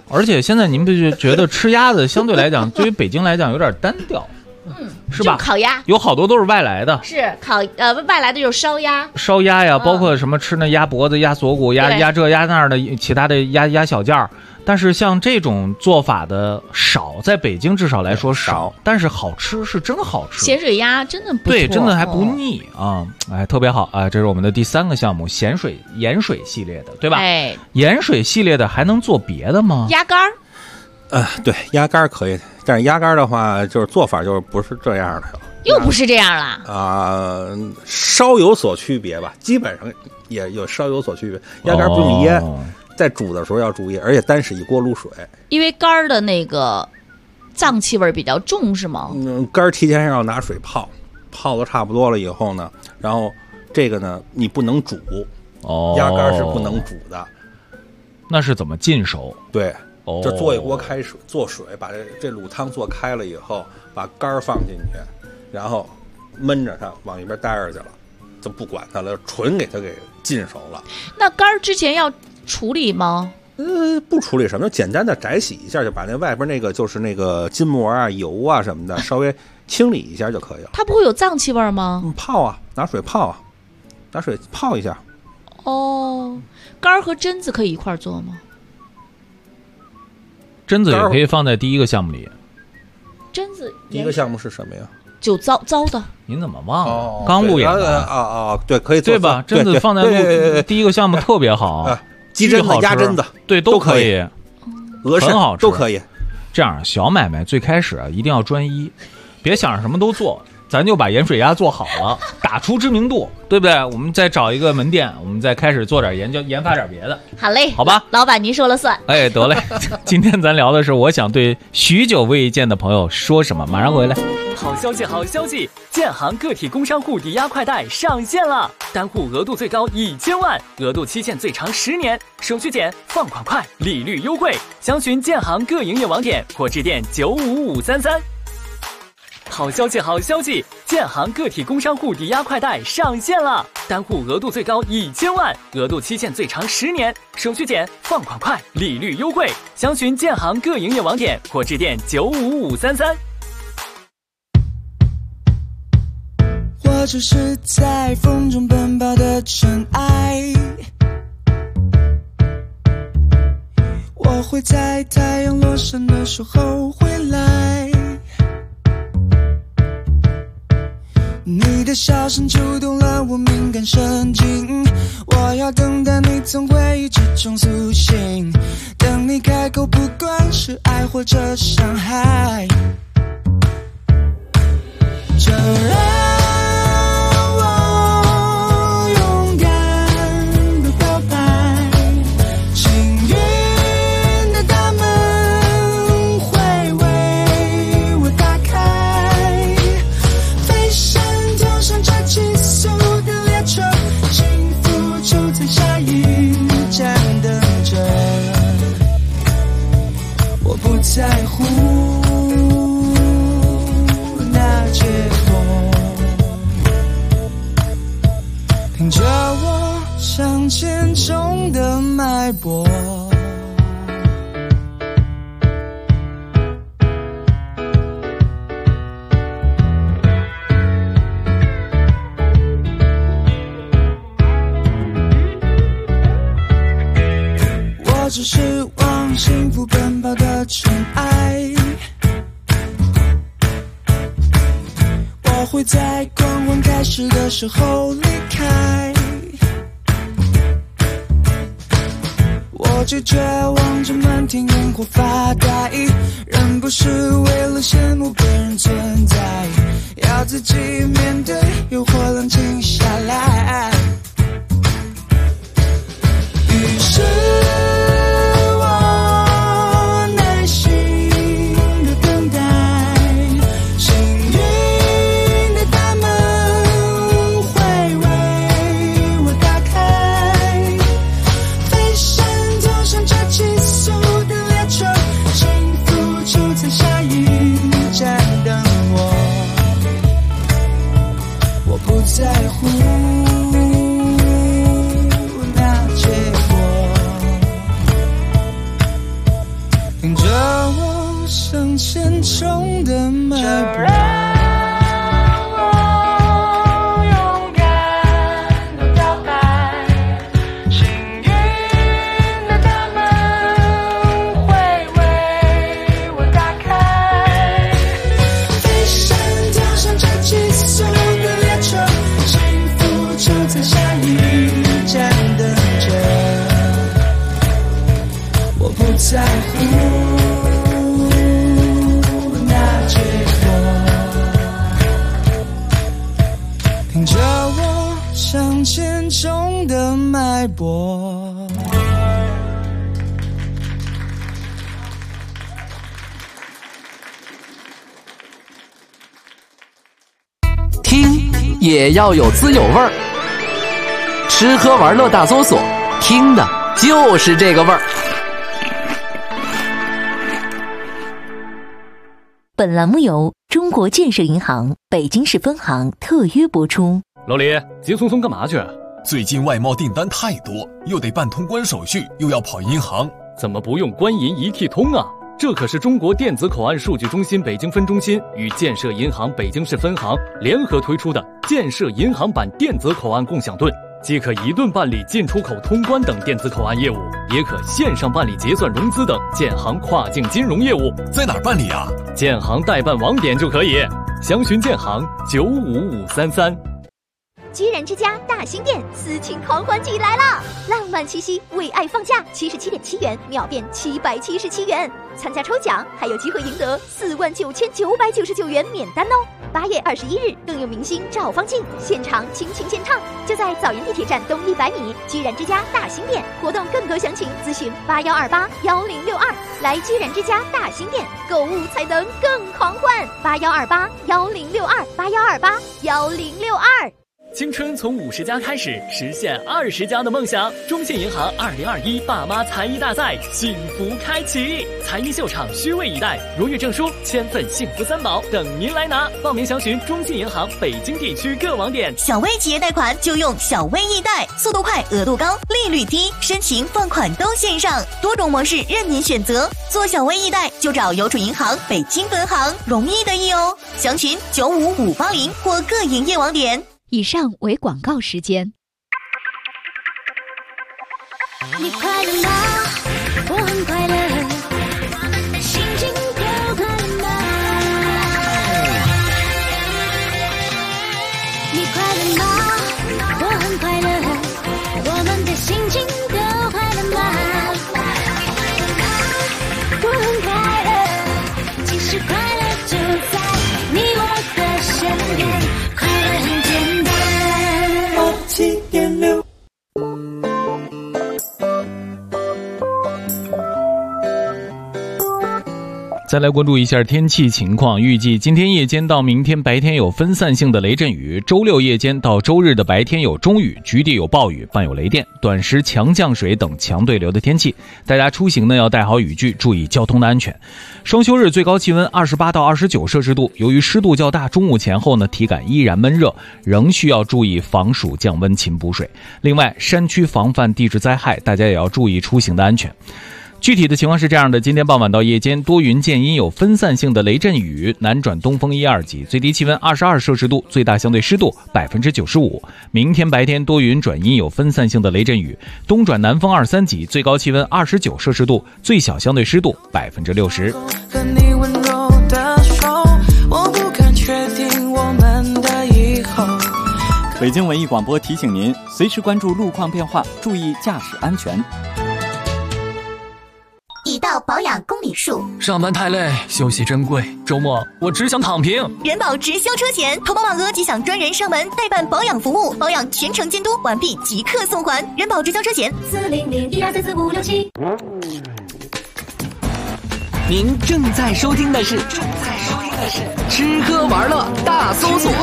而且现在您不就觉得吃鸭子相对来讲，对于北京来讲有点单调，是吧？ 烤鸭有好多都是外来的， 是外来的就是烧鸭呀，包括什么吃那鸭脖子、鸭锁骨、鸭这鸭那的其他的鸭小件儿。但是像这种做法的少，在北京至少来说少，但是好吃是真好吃。 咸水鸭真的不错， 对，真的还不腻啊！哎，特别好啊！这是我们的第3个项目，盐水系列的，对吧？ 哎， 盐水系列的还能做别的吗？ 鸭肝儿。 对，鸭肝可以，但是鸭肝的话，就是做法就是不是这样的， 又不是这样啦稍有所区别吧，基本上也有稍有所区别。鸭肝不用腌，在煮的时候要注意，而且单是一锅卤水， 因为肝儿的那个脏气味比较重，是吗？ 肝儿提前要拿水泡的差不多了以后呢，然后这个呢你不能煮，鸭肝是不能煮的。 那是怎么进熟？ 对。就做一锅开水，做水，把这卤汤做开了以后，把肝放进去，然后焖着它往一边待着去了，就不管它了，纯给它给浸熟了。 那肝之前要处理吗？ 不处理什么，就简单的摘洗一下，就把那外边那个就是那个筋膜啊、油啊什么的稍微清理一下就可以了。 它不会有脏气味吗？ 泡啊，拿水泡啊，拿水泡一下。 肝和榛子可以一块做吗？ 榛子也可以放在第1个项目里。 榛子第1个项目是什么呀？ 就糟的。 您怎么忘了？刚录演对，可以做对吧？榛子放在第1个项目特别好， 鸡胗子、鸭胗子， 对，都可以， 鹅肾很好吃， 都可以。 这样，小买卖最开始一定要专一，别想着什么都做。咱就把盐水鸭做好了，打出知名度，对不对？我们再找一个门店，我们再开始做点研发点别的。 好嘞， 好吧， 老板您说了算。 哎，得嘞。今天咱聊的是我想对许久未见的朋友说什么，马上回来。 好消息，好消息！建行个体工商户抵押快贷上线了，单户额度最高1000万，额度期限最长10年，手续简，放款快，利率优惠。详询建行各营业网点或致电95533。好消息，好消息！建行个体工商户抵押快贷上线了，单户额度最高1000万，额度期限最长10年，手续简，放款快，利率优惠。详询建行各营业网点或致电95533。 我只是在风中奔跑的尘埃，我会在太阳落山的时候回来。你的笑声触动了我敏感神经，我要等待你从回忆之中苏醒，等你开口，不管是爱或者伤害，就让我勇敢地告白，幸运的大门会为我打开，飞上头上这急速的列车，幸福就在下一站等着，我不在乎那结果，听着我向前冲的脉搏。我只是往幸福奔跑的尘埃，我会在狂欢开始的时候离开，我拒绝望着满天烟火发呆，人不是为了羡慕别人存在，要自己面对诱惑，冷静下来。于是在乎那结果， 波。在乎那结果，听着我向前冲的脉搏。 听也要有滋有味儿，吃喝玩乐大搜索，听的就是这个味儿。 本栏目由中国建设银行北京市分行特约播出。 老李，急匆匆干嘛去？ 最近外贸订单太多，又得办通关手续，又要跑银行， 怎么不用官银一体通啊？这可是中国电子口岸数据中心北京分中心与建设银行北京市分行联合推出的建设银行版电子口岸共享盾，既可一盾办理进出口通关等电子口岸业务，也可线上办理结算融资等建行跨境金融业务。 在哪儿办理啊？ 建行代办网点就可以，详询建行95533。 居然之家大新店私情狂欢季来啦！浪漫七夕为爱放假，77.7元秒变777元，参加抽奖还有机会赢得49999元免单哦！8月21日更有明星赵方静现场倾情献唱，就在枣园地铁站东100米，居然之家大新店。活动更多详情咨询81281062，来居然之家大新店购物才能更狂欢！81281062，81281062。 青春从50加开始，实现20加的梦想。中信银行2021爸妈才艺大赛幸福开启，才艺秀场虚位以待，荣誉证书、千份幸福3宝等您来拿。报名详询中信银行北京地区各网点。 小微企业贷款就用小微易贷，速度快，额度高，利率低，申请放款都线上，多种模式任您选择。做小微易贷就找邮储银行北京分行，容易得意哦。详询95580或各营业网点。 以上为广告时间。 你快乐吗？我很快乐，心情都快乐吗？你快乐吗？我很快乐，我们的心情都快乐吗？我很快乐，其实快乐就在你我的身边，快乐很简单。7.6 再来关注一下天气情况，预计今天夜间到明天白天有分散性的雷阵雨，周六夜间到周日的白天有中雨，局地有暴雨，伴有雷电，短时强降水等强对流的天气。大家出行呢要带好雨具，注意交通的安全。双休日最高气温28到29摄氏度，由于湿度较大，中午前后呢体感依然闷热，仍需要注意防暑降温勤补水。另外，山区防范地质灾害，大家也要注意出行的安全。具体的情况是这样的，今天傍晚到夜间多云见阴，有分散性的雷阵雨，南转东风1、2级，最低气温22摄氏度，最大相对湿度95%。明天白天多云转阴，有分散性的雷阵雨，东转南风2、3级，最高气温29摄氏度，最小相对湿度60%。 和你温柔的手，我不敢确定我们的以后。 北京文艺广播提醒您，随时关注路况变化，注意驾驶安全。 已到保养公里数， 上班太累，休息珍贵，周末我只想躺平。 人保直销车险，投保满额即享专人上门代办保养服务，保养全程监督，完毕即刻送还。人保直销车险40012344567。 您正在收听的是吃喝玩乐大搜索。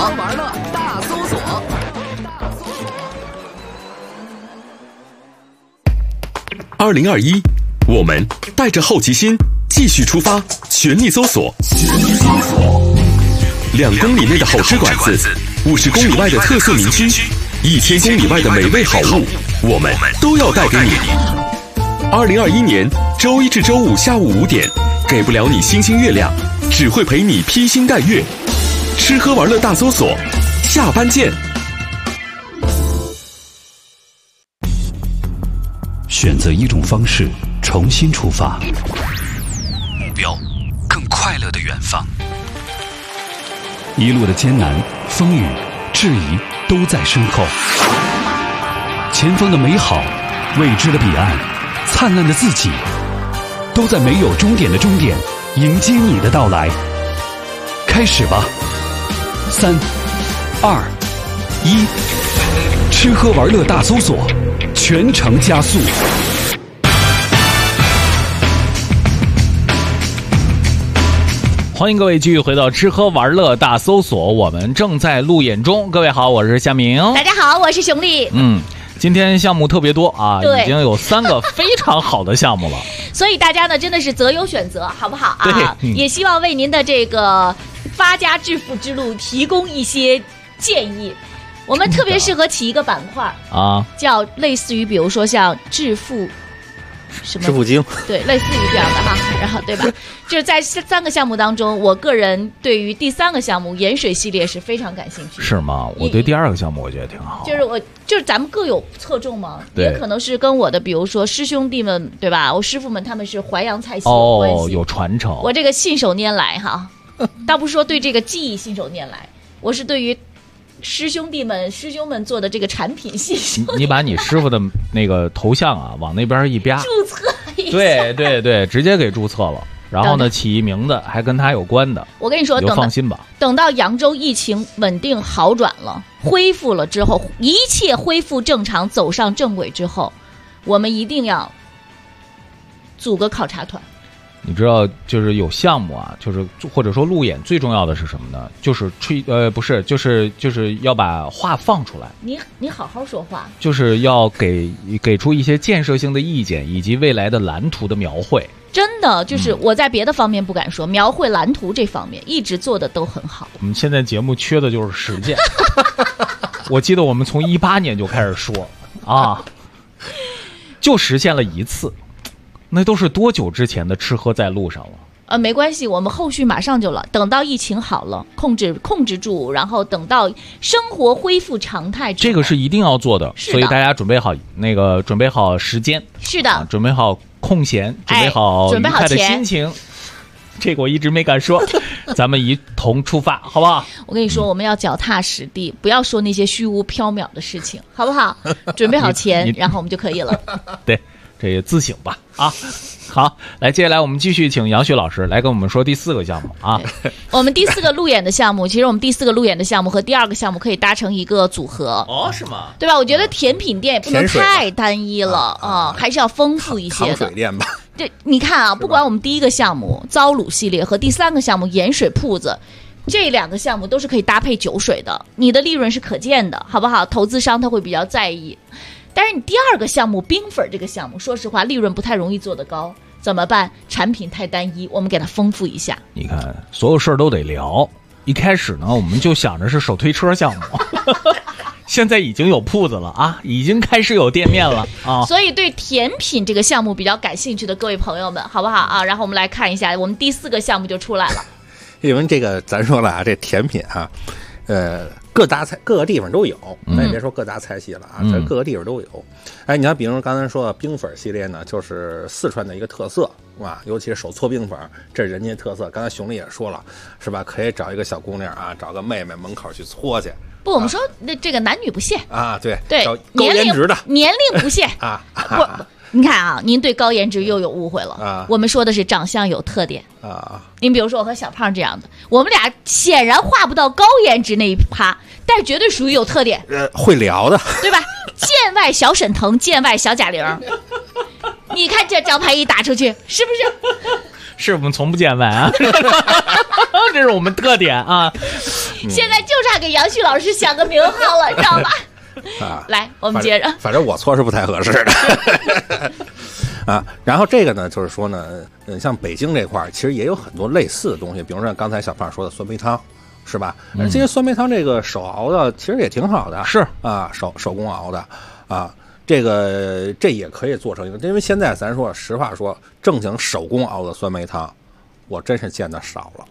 2021，我们带着好奇心继续出发，全力搜索。2公里内的好吃馆子，50公里外的特色民居，1000公里外的美味好物，我们都要带给你。2021年周一至周五下午5点，给不了你星星月亮， 只会陪你披星戴月。吃喝玩乐大搜索，下班见。 选择一种方式，重新出发，目标更快乐的远方。一路的艰难、风雨、质疑都在身后，前方的美好、未知的彼岸、灿烂的自己，都在没有终点的终点迎接你的到来。开始吧，3、2、1，吃喝玩乐大搜索，全程加速。 欢迎各位继续回到吃喝玩乐大搜索，我们正在路演中。各位好，我是夏明。 大家好，我是熊丽。 今天项目特别多啊，已经有3个非常好的项目了。 所以大家呢真的是择优选择，好不好啊？也希望为您的这个发家致富之路提供一些建议。我们特别适合起一个板块啊，叫类似于比如说像致富什么致富经， 对，类似于这样的哈，然后对吧？就是在3个项目当中，我个人对于第3个项目盐水系列是非常感兴趣。 是吗？我对第2个项目我觉得挺好。 就是咱们各有侧重嘛，也可能是跟我的比如说师兄弟们对吧？我师傅们他们是淮扬菜系有关系， 有传承。 我这个信手拈来哈，倒不是说对这个技艺信手拈来，我是对于师兄们做的这个产品信手。 你把你师傅的那个头像啊往那边一吧， 注册一下。 对，直接给注册了。然后呢，起一名字还跟他有关的。 我跟你说， 放心吧。 等到扬州疫情稳定好转了，恢复了之后，一切恢复正常，走上正轨之后，我们一定要组个考察团。 你知道，就是有项目啊，就是或者说路演最重要的是什么呢？就是不是，就是要把话放出来。 你好好说话。 就是要给出一些建设性的意见，以及未来的蓝图的描绘。 真的，就是我在别的方面不敢说，描绘蓝图这方面一直做的都很好。 我们现在节目缺的就是实践。我记得我们从18年就开始说啊，就实现了1次。那都是多久之前的吃喝在路上了？ 没关系，我们后续马上就了。等到疫情好了，控制住，然后等到生活恢复常态之后， 这个是一定要做的。所以大家准备好时间， 是的， 准备好空闲，准备好愉快的心情。这个我一直没敢说，咱们一同出发，好不好？ 我跟你说，我们要脚踏实地，不要说那些虚无缥缈的事情，好不好？准备好钱，然后我们就可以了。 对。这也自省吧啊！好，来，接下来我们继续请杨雪老师来跟我们说第4个项目啊。 我们第4个路演的项目，其实我们第4个路演的项目和第2个项目可以搭成一个组合。 哦，是吗？ 对吧？我觉得甜品店也不能太单一了啊，还是要丰富一些的。 糖水店吧。 对，你看啊，不管我们第1个项目糟卤系列和第3个项目盐水铺子，这2个项目都是可以搭配酒水的，你的利润是可见的，好不好？投资商他会比较在意。但是你第2个项目冰粉这个项目，说实话利润不太容易做得高，怎么办？产品太单一，我们给它丰富一下。 你看，所有事儿都得聊。一开始呢，我们就想着是手推车项目，现在已经有铺子了啊，已经开始有店面了啊。 所以对甜品这个项目比较感兴趣的各位朋友们，好不好啊？然后我们来看一下，我们第4个项目就出来了。 因为这个咱说了啊，这甜品啊，各个地方都有，咱也别说各大菜系了啊，这各个地方都有。哎，你看，比如刚才说的冰粉系列呢，就是四川的一个特色啊，尤其是手搓冰粉，这是人家特色。刚才熊丽也说了，是吧？可以找一个小姑娘啊，找个妹妹门口去搓去。 不，我们说这个男女不限啊，对， 高颜值的年龄不限啊。不，你看啊，您对高颜值又有误会了啊。我们说的是长相有特点啊。您比如说我和小胖这样的，我们俩显然画不到高颜值那一趴，但是绝对属于有特点， 会聊的， 对吧？见外小沈腾，见外小贾玲。你看这招牌一打出去，是不是？ 是我们从不见外啊，这是我们特点啊。 现在就差给杨旭老师想个名号了，知道吧？啊，来，我们接着。 反正我搓是不太合适的。啊，然后这个呢，就是说呢，像北京这块其实也有很多类似的东西，比如说刚才小胖说的酸梅汤，是吧？这些酸梅汤这个手熬的其实也挺好的， 是啊，手工熬的啊，这也可以做成一个，因为现在咱说实话说，正经手工熬的酸梅汤，我真是见的少了。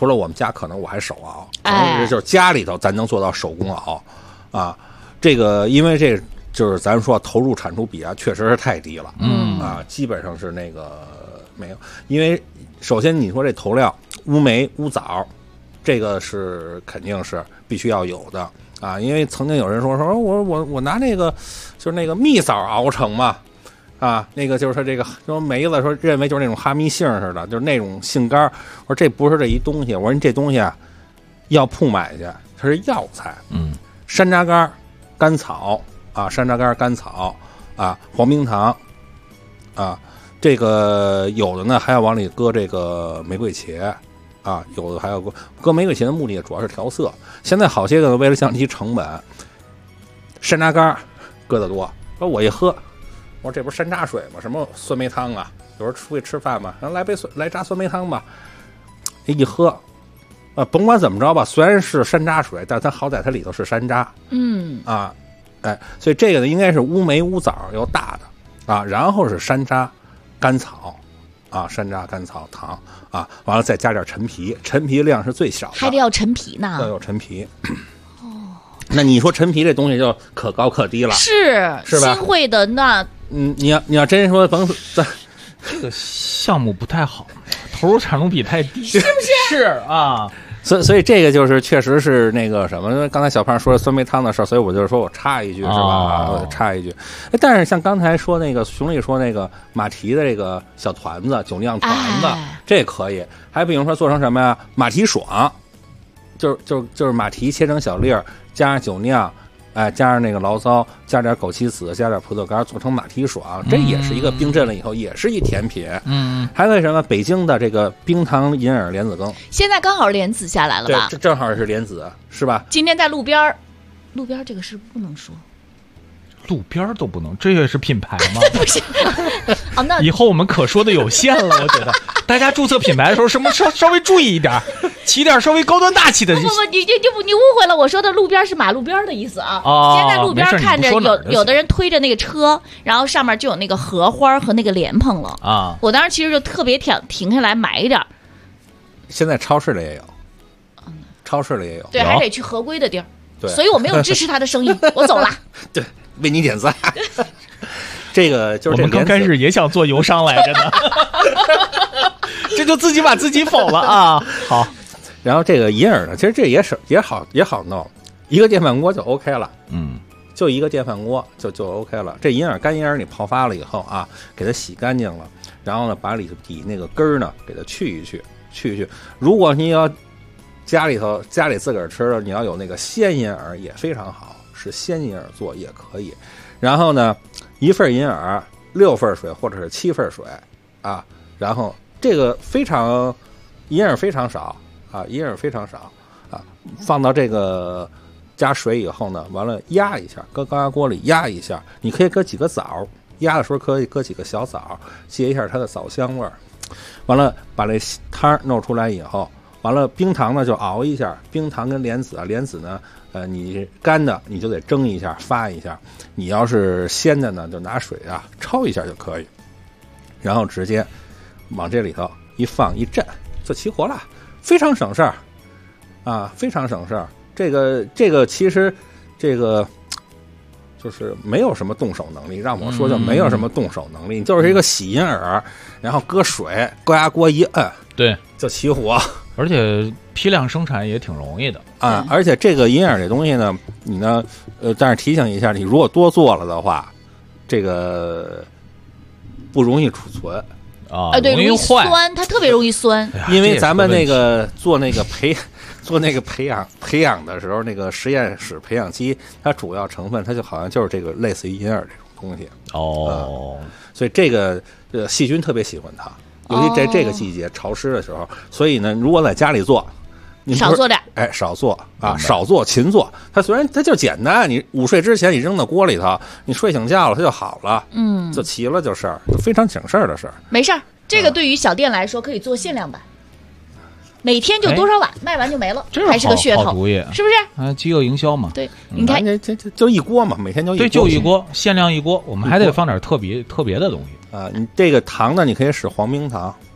除了我们家，可能我还手熬，可能就是家里头咱能做到手工熬啊。这个因为这就是咱说投入产出比啊，确实是太低了，基本上是那个没有。因为首先你说这头料乌梅、乌枣，这个是肯定是必须要有的啊。因为曾经有人说我拿那个就是那个蜜枣熬成嘛。啊，那个就是这个说梅子说认为就是那种哈密杏似的，就是那种杏干。我说这不是这一东西，我说你这东西啊，要铺买去，它是药材。山楂干、甘草啊，山楂干、甘草啊，黄冰糖啊，这个有的呢还要往里搁这个玫瑰茄啊，有的还要搁玫瑰茄的目的主要是调色。现在好些个为了降低成本，山楂干搁得多，说我一喝。我说这不是山楂水吗？什么酸梅汤啊？有时候出去吃饭嘛，然后来扎酸梅汤吧。一喝，甭管怎么着吧，虽然是山楂水，但它好在它里头是山楂。所以这个呢应该是乌梅、乌枣要大的啊，然后是山楂、甘草啊，山楂、甘草、糖啊，完了再加点陈皮，陈皮量是最少的， 还得要陈皮呢， 要有陈皮。那你说陈皮这东西就可高可低了， 是吧？ 新会的那。 你要真说甭这个项目不太好，投入产出比太低， 是不是？ 是啊， 所以这个就是确实是那个什么，刚才小胖说酸梅汤的事儿，所以我就说我插一句是吧？我插一句，但是像刚才说那个熊丽说那个马蹄的这个小团子酒酿团子，这可以。还比如说做成什么呀？马蹄爽，就是马蹄切成小粒儿，加上酒酿。加上那个醪糟，加点枸杞子，加点葡萄干，做成马蹄爽，这也是一个冰镇了以后，也是一甜品。还有什么北京的这个冰糖银耳莲子羹， 现在刚好莲子下来了吧？ 这正好是莲子，是吧？ 今天在路边这个是不能说。 路边都不能，这也是品牌吗？ 不是，那以后我们可说的有限了。我觉得大家注册品牌的时候，什么稍微注意一点，起点稍微高端大气的。 不，你误会了，我说的路边是马路边的意思啊。现在路边看着有的人推着那个车，然后上面就有那个荷花和那个莲蓬了啊。我当时其实就特别停下来买一点。 现在超市里也有，超市里也有， 对，还得去合规的地儿。 对， 所以我没有支持他的生意，我走了。 对。为你点赞，这个就是我们刚开始也想做油商来着呢，这就自己把自己否了啊！好， 然后这个银耳呢，其实这也好弄，一个电饭锅就 OK 了，就一个电饭锅就 OK 了。这干银耳你泡发了以后啊，给它洗干净了，然后呢把里头底那个根儿呢给它去一去。如果你要家里自个儿吃的，你要有那个鲜银耳也非常好。是鲜银耳做也可以，然后呢，1份银耳6份水或者是7份水啊，然后这个银耳非常少啊，放到这个加水以后呢，完了压一下，搁高压锅里压一下，你可以搁几个枣，压的时候可以搁几个小枣，借一下它的枣香味儿。完了把这汤弄出来以后，完了冰糖呢就熬一下，冰糖跟莲子呢。你干的你就得蒸一下发一下，你要是鲜的呢就拿水啊焯一下就可以，然后直接往这里头一放一震就起火了，非常省事儿啊，非常省事儿。这个其实这个就是没有什么动手能力，让我说就没有什么动手能力，你就是一个洗银耳，然后搁水，高压锅一摁， 对， 就起火。 而且批量生产也挺容易的啊！而且这个银耳这东西呢，你呢，但是提醒一下，你如果多做了的话，这个不容易储存啊， 对，容易酸，它特别容易酸。 因为咱们那个做那个培养的时候，那个实验室培养基，它主要成分它就好像就是这个类似于银耳这种东西所以这个细菌特别喜欢它。尤其在这个季节潮湿的时候，所以呢，如果在家里做，你少做点， 少做啊，少做勤做。它虽然它就简单，你午睡之前你扔到锅里头，你睡醒觉了它就好了，就齐了就事儿，就非常省事儿的事儿。 没事儿，这个对于小店来说可以做限量版，每天就多少碗，卖完就没了，还是个噱头， 好主意， 是不是？ 啊，饥饿营销嘛。 对，你看， 这就一锅嘛，每天就一锅， 对，就一锅，限量一锅，我们还得放点特别的东西。 你这个糖呢，你可以使黄冰糖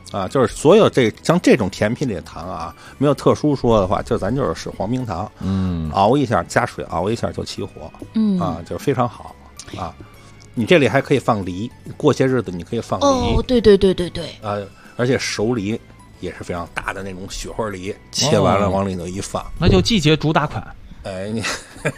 啊，就是所有像这种甜品里的糖啊，没有特殊说的话，就咱就是使黄冰糖，熬一下加水熬一下就起火，啊，就是非常好啊。你这里还可以放梨，过些日子你可以放梨。 哦，对对对对对。 而且熟梨也是非常大的那种雪花梨，切完了往里头一放， 那就季节主打款。 哎，你。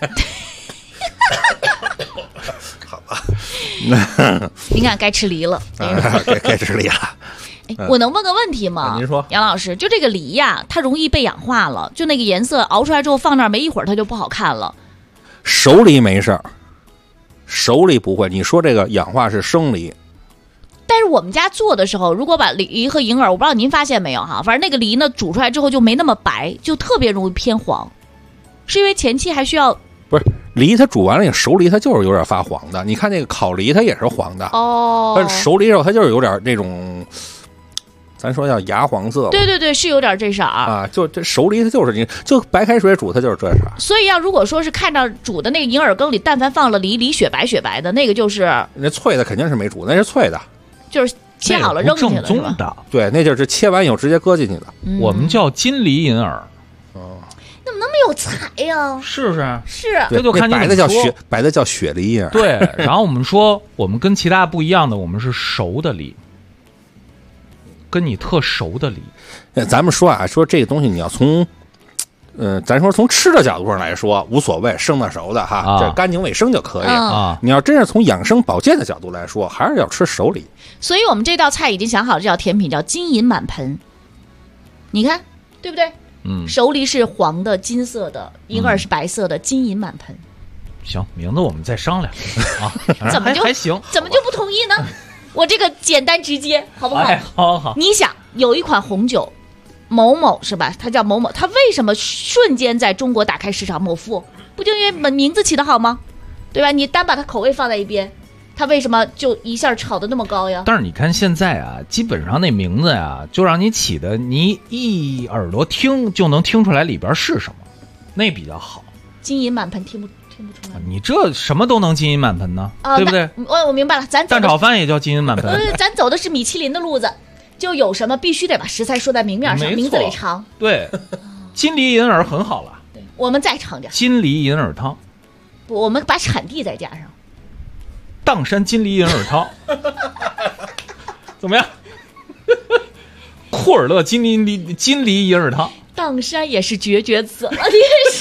好吧， 你看该吃梨了， 该吃梨了。 我能问个问题吗？ 您说， 杨老师，就这个梨呀，它容易被氧化了，就那个颜色熬出来之后放那儿没一会儿它就不好看了。 熟梨没事儿，熟梨不会。你说这个氧化是生梨。 但是我们家做的时候，如果把梨和银耳，我不知道您发现没有哈，反正那个梨呢煮出来之后就没那么白，就特别容易偏黄，是因为前期还需要。 不是梨，它煮完了，熟梨它就是有点发黄的。你看那个烤梨，它也是黄的哦。 但是熟梨肉它就是有点那种，咱说叫牙黄色。 对对对，是有点这色啊。就这熟梨它就是你就白开水煮它就是这色。 所以如果说是看到煮的那个银耳羹里，但凡放了梨雪白雪白的，那个就是那脆的肯定是没煮，那是脆的， 就是切好了扔进去了是吧？ 的， 对，那就是切完以后直接搁进去的。 我们叫金梨银耳。 怎么那么有才呀？ 是不是？ 是， 这就看你白的叫雪梨呀。 对，然后我们说，我们跟其他不一样的，我们是熟的梨，跟你特熟的梨。 咱们说啊，说这个东西你要从，咱说从吃的角度上来说无所谓，生的熟的哈，这干净卫生就可以啊。你要真是从养生保健的角度来说，还是要吃熟梨。 所以我们这道菜已经想好了，这道甜品叫金银满盆。你看，对不对？熟梨是黄的、金色的，银耳是白色的，金银满盆。 行，名字我们再商量啊。 怎么就还行？ 怎么就不同意呢？我这个简单直接，好不好？ 哎，好好。 你想有一款红酒，某某是吧？它叫某某，它为什么瞬间在中国打开市场某富？不就因为名字起得好吗？对吧？你单把它口味放在一边。它为什么就一下炒得那么高呀？ 但是你看现在啊，基本上那名字呀，就让你起的，你一耳朵听就能听出来里边是什么，那比较好。 金银满盆听不出来？ 你这什么都能金银满盆呢，对不对？ 我明白了，咱蛋炒饭也叫金银满盆。 咱走的是米其林的路子，就有什么必须得把食材说在明面上，名字里长。 对，金梨银耳很好了。 对，我们再长点。 金梨银耳汤。 不，我们把产地再加上。 砀山金梨银耳汤怎么样？库尔勒金梨银耳汤， 砀山也是绝子了，你是。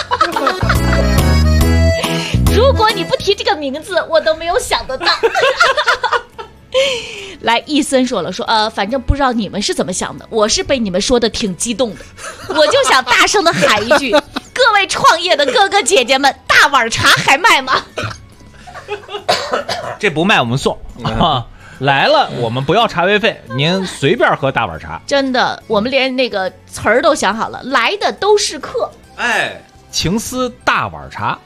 如果你不提这个名字，我都没有想得到。来，易森说了，反正不知道你们是怎么想的，我是被你们说的挺激动的，我就想大声的喊一句：各位创业的哥哥姐姐们，大碗茶还卖吗？ 这不卖我们送啊！来了我们不要茶位费，您随便喝大碗茶。 真的，我们连那个词儿都想好了，来的都是客。 哎，情思大碗茶。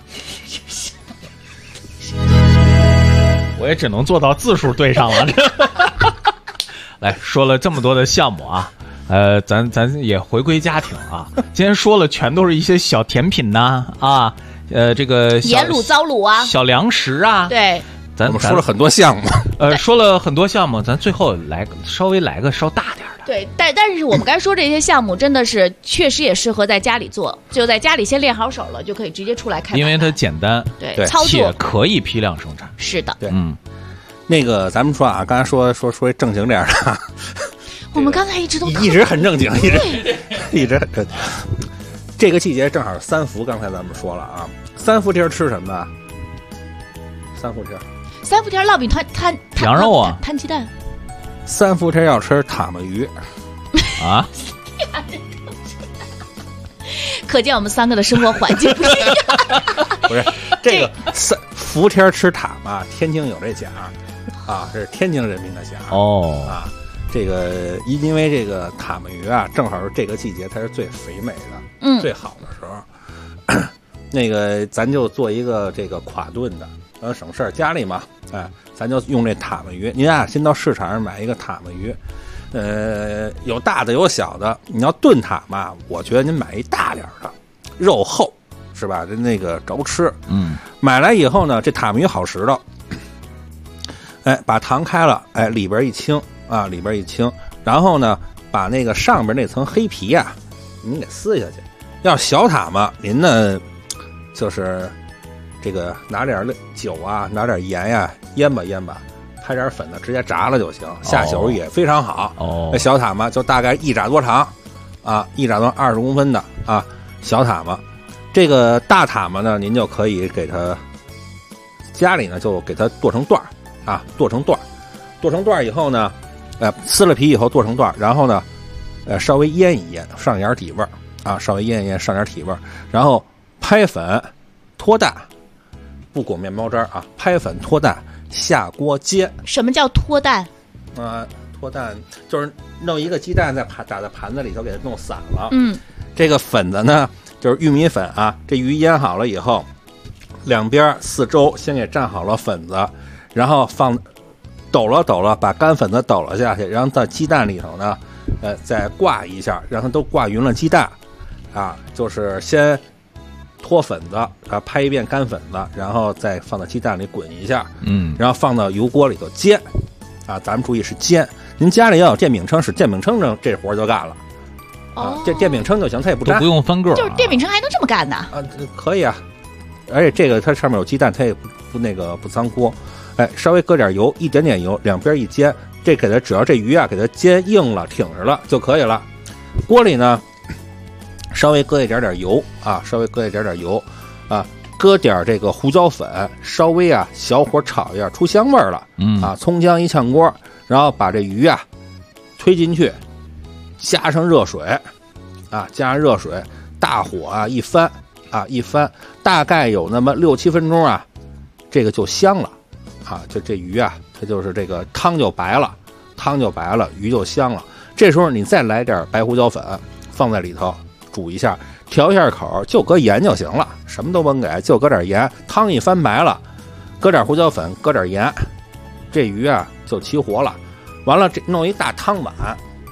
我也只能做到字数对上了。来说了这么多的项目啊，咱也回归家庭啊。今天说了全都是一些小甜品呐啊。这个盐卤、糟卤啊， 小粮食啊， 对， 咱们说了很多项目， 说了很多项目，咱最后稍微来个稍大点的。 对，但是我们刚才说这些项目真的是确实也适合在家里做，就在家里先练好手了，就可以直接出来开。 因为它简单， 对，操作且可以批量生产。 是的， 对，那个咱们说啊，刚才说正经点的， 我们刚才一直很正经，一直很正经。这个季节正好是三伏，刚才咱们说了啊，三伏天吃什么？三伏天烙饼摊羊肉啊， 摊鸡蛋。 三伏天要吃塔目鱼啊！ 可见我们三个的生活环境不一样。 不是这个伏天吃塔嘛，天津有这讲啊，这是天津人民的讲哦啊。这个因为这个塔目鱼啊，正好是这个季节它是最肥美的，最好的时候。那个咱就做一个这个垮炖的，省事儿，家里嘛，咱就用这塔目鱼。您啊，先到市场上买一个塔目鱼，有大的有小的。你要炖塔嘛，我觉得您买一大点的，肉厚是吧？那个着吃。买来以后呢，这塔目鱼好拾掇，把糖开了，里边一清。 然后呢，把那个上边那层黑皮啊，您给撕下去。要小塔嘛，您呢就是这个拿点酒啊，拿点盐呀，腌吧腌吧，拍点粉呢，直接炸了就行，下酒也非常好。那小塔嘛，就大概一拃多长啊，一拃多20公分的啊，小塔嘛。这个大塔嘛呢，您就可以给它家里呢就给它剁成段啊，剁成段以后呢，撕了皮以后剁成段，然后呢，稍微腌一腌，上点底味儿啊，稍微腌一腌，上点体味儿，然后拍粉脱蛋，不裹面包渣啊，拍粉脱蛋，下锅煎。 什么叫脱蛋？ 脱蛋就是弄一个鸡蛋打在盘子里头给它弄散了。这个粉子呢就是玉米粉啊，这鱼腌好了以后，两边四周先给蘸好了粉子，然后抖了，把干粉子抖了下去，然后在鸡蛋里头呢，再挂一下，让它都挂匀了鸡蛋，啊，就是先脱粉子，拍一遍干粉子，然后再放到鸡蛋里滚一下，然后放到油锅里头煎，啊，咱们注意是煎，您家里要有电饼铛，使电饼铛这活就干了，啊，这电饼铛就行，它也不粘， 都不用翻个， 就是电饼铛还能这么干呢？ 啊，可以啊，而且这个它上面有鸡蛋，它也不脏锅。稍微搁点油，一点点油，两边一煎，这给它只要这鱼啊给它煎硬了、挺实了就可以了。锅里呢，稍微搁一点点油啊，稍微搁一点点油啊，搁点这个胡椒粉，稍微啊小火炒一下，出香味儿了。啊，葱姜一炝锅，然后把这鱼啊推进去，加上热水啊，加上热水，大火啊一翻，大概有那么6、7分钟啊，这个就香了。啊，就这鱼啊，它就是这个汤就白了，鱼就香了。这时候你再来点白胡椒粉放在里头煮一下，调一下口，就搁盐就行了，什么都甭给，就搁点盐。汤一翻白了，搁点胡椒粉，搁点盐，这鱼啊就起火了。完了，这弄一大汤碗，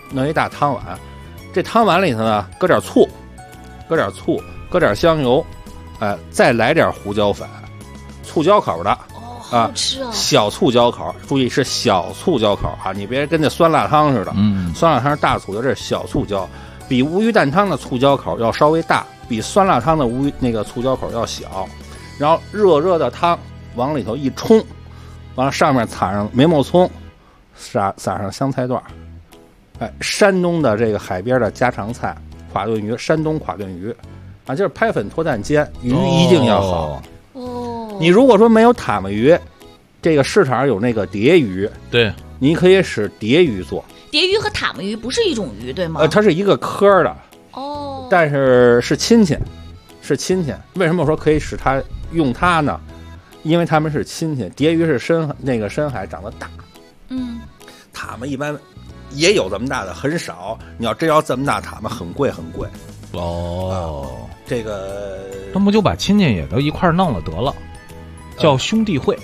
这汤碗里头呢搁点醋，搁点香油，再来点胡椒粉，醋椒口的。啊，小醋椒口，注意是小醋椒口啊，你别跟那酸辣汤似的。酸辣汤大醋椒，这是小醋椒，比无鱼蛋汤的醋椒口要稍微大，比酸辣汤的那个醋椒口要小。然后热的汤往里头一冲，完了上面撒上梅沫葱，撒上香菜段。山东的这个海边的家常菜，垮炖鱼，山东垮炖鱼，啊，就是拍粉脱蛋煎，鱼一定要好。你如果说没有塔目鱼，这个市场上有那个蝶鱼， 对， 你可以使蝶鱼做。 蝶鱼和塔目鱼不是一种鱼，对吗？ 它是一个科的，但是亲戚。为什么我说可以使它用它呢？因为它们是亲戚。蝶鱼是深海长得大，塔目一般也有这么大的，很少。你要真要这么大塔目，很贵。这个那不就把亲戚也都一块弄了得了，叫兄弟会。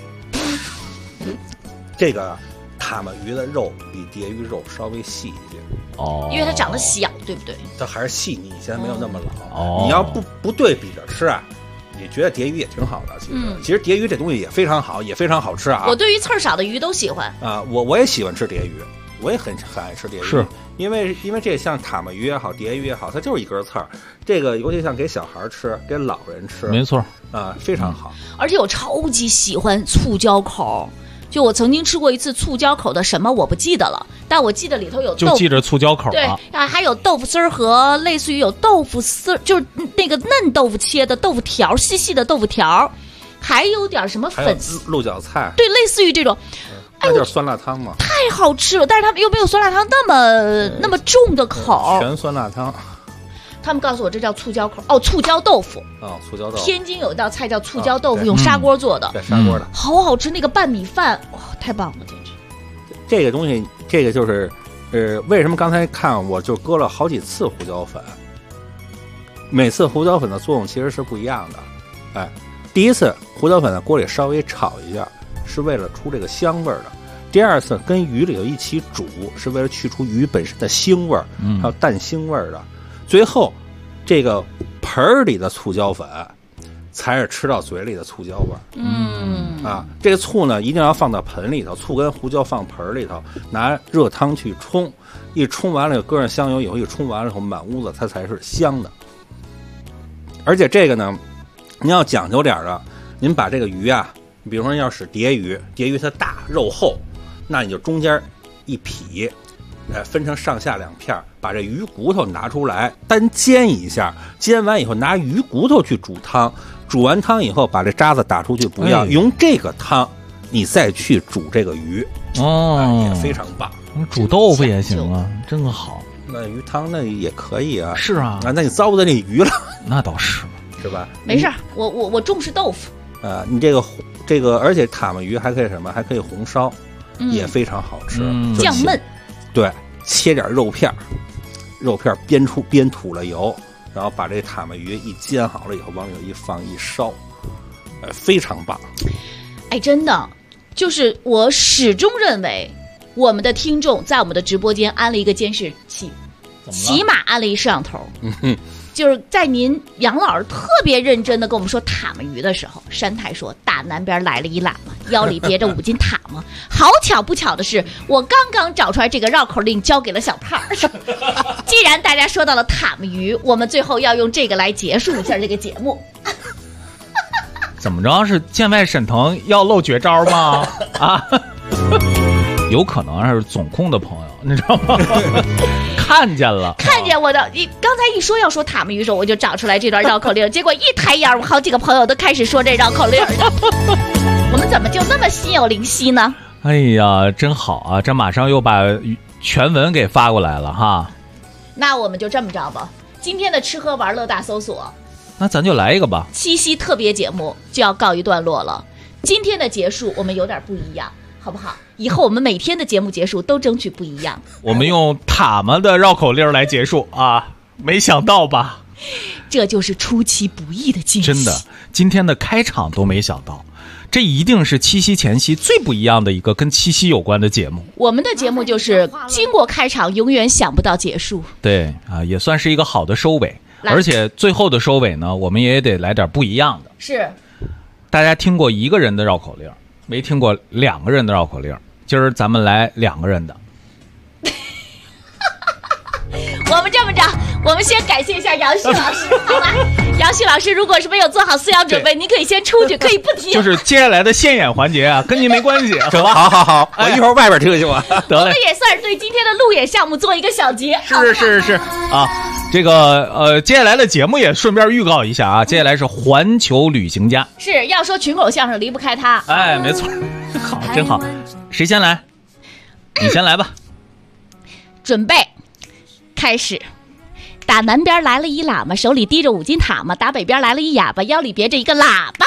这个塔目鱼的肉比蝶鱼肉稍微细一些， 因为它长得小，对不对？ 它还是细腻，现在没有那么老。你要不对比着吃啊，你觉得蝶鱼也挺好的。其实蝶鱼这东西也非常好，也非常好吃啊。 我对于刺儿少的鱼都喜欢啊，我也喜欢吃蝶鱼，我也很爱吃蝶鱼。 是。 因为这像塔目鱼也好，蝶鱼也好，它就是一根刺儿。这个尤其像给小孩吃，给老人吃， 没错啊，非常好。 而且我超级喜欢醋椒口，就我曾经吃过一次醋椒口的什么我不记得了，但我记得里头有就记着醋椒口对啊，还有豆腐丝儿和类似于有豆腐丝，就是那个嫩豆腐切的豆腐条，细细的豆腐条，还有点什么粉丝、 鹿角菜， 对，类似于这种。 那就是酸辣汤嘛， 太好吃了，但是他们又没有酸辣汤那么重的口， 全酸辣汤。 他们告诉我这叫醋椒口，醋椒豆腐。 醋椒豆腐。 天津有一道菜叫醋椒豆腐，用砂锅做的， 对，砂锅的， 好好吃。那个拌米饭，哇，太棒了，简直。 这个东西，这个就是，为什么刚才看我就搁了好几次胡椒粉？每次胡椒粉的作用其实是不一样的。第一次胡椒粉在锅里稍微炒一下，是为了出这个香味儿的。第二次跟鱼里头一起煮，是为了去除鱼本身的腥味儿，还有淡腥味儿的。最后，这个盆儿里的醋椒粉， 才是吃到嘴里的醋椒味。这个醋呢一定要放到盆里头，醋跟胡椒放盆里头，拿热汤去冲，一冲完了搁上香油以后，一冲完了以后满屋子它才是香的。而且这个呢您要讲究点的，您把这个鱼啊，比如说要使蝶鱼它大肉厚，那你就中间一劈，分成上下2片，把这鱼骨头拿出来单煎一下，煎完以后拿鱼骨头去煮汤，煮完汤以后把这渣子打出去不要，用这个汤你再去煮这个鱼，也非常棒。 煮豆腐也行啊，真好。 那鱼汤那也可以啊。 是啊， 那你糟蹋那鱼了。 那倒是吧？ 没事，我重视豆腐。 你这个，而且塔目鱼还可以什么？还可以红烧，也非常好吃， 酱焖。 对，切点肉片煸吐了油，然后把这塔目鱼一煎好了以后，往里一放一烧，非常棒。 真的，就是我始终认为，我们的听众在我们的直播间安了一个监视器，起码安了一摄像头。就是在您杨老师特别认真的跟我们说塔目鱼的时候，山台说大南边来了一喇嘛，腰里别着5斤塔嘛。好巧不巧的是，我刚刚找出来这个绕口令，交给了小胖。既然大家说到了塔目鱼，我们最后要用这个来结束一下这个节目。 怎么着？是见外沈腾要露绝招吗？有可能是总控的朋友，你知道吗？看见我的，刚才一说要说塔目鱼的时候，我就找出来这段绕口令，结果一抬眼，我好几个朋友都开始说这绕口令了。我们怎么就那么心有灵犀呢？ 哎呀，真好啊！这马上又把全文给发过来了哈。 那我们就这么着吧，今天的吃喝玩乐大搜索， 那咱就来一个吧。 七夕特别节目就要告一段落了，今天的结束我们有点不一样。好不好？以后我们每天的节目结束都争取不一样。 我们用塔嘛的绕口令来结束啊！没想到吧？ 这就是出其不意的惊喜。 真的，今天的开场都没想到，这一定是七夕前夕最不一样的一个跟七夕有关的节目。 我们的节目就是经过开场，永远想不到结束。 对啊，也算是一个好的收尾。而且最后的收尾呢，我们也得来点不一样的。 是。 大家听过一个人的绕口令，没听过2个人的绕口令，今儿咱们来2个人的。 我们这么着，我们先感谢一下杨旭老师，好吧？杨旭老师，如果是没有做好思想准备，您可以先出去，可以不听。 就是接下来的现演环节啊，跟您没关系，好吧？ 好，我一会儿外边听去吧。 得嘞， 我们也算是对今天的路演项目做一个小结。 是啊，这个接下来的节目也顺便预告一下啊，接下来是环球旅行家。 是要说群口相声离不开他。 哎，没错，好，真好。谁先来？你先来吧。 准备。开始，打南边来了一喇嘛，手里提着5斤塔嘛；打北边来了一哑巴，腰里别着一个喇叭。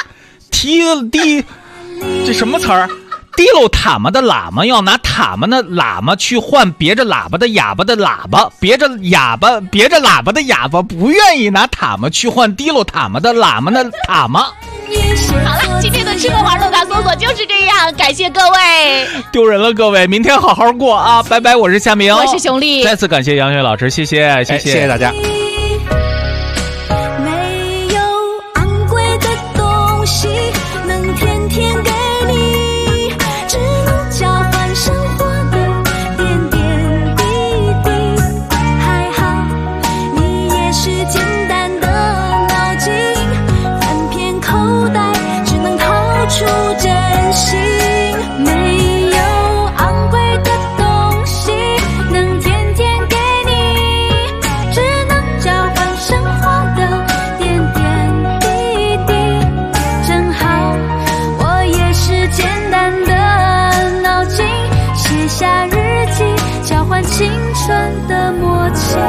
这什么词儿？提溜塔嘛的喇嘛要拿塔嘛的喇嘛去换别着喇叭的哑巴的喇叭，别着喇叭的哑巴不愿意拿塔嘛去换提溜塔嘛的喇嘛的塔嘛。 好了，今天的吃喝玩乐大搜索就是这样，感谢各位。 丢人了各位，明天好好过啊，拜拜。我是夏明， 我是熊丽， 再次感谢杨雪老师，谢谢谢谢大家。 没有昂贵的东西能天天给你，只能交换生活的点点滴滴。还好你也是简单的脑筋，翻遍口袋只能掏出真心。没有昂贵的东西能天天给你，只能交换生活的点点滴滴。正好我也是简单的脑筋，写下日记交换青春的默契。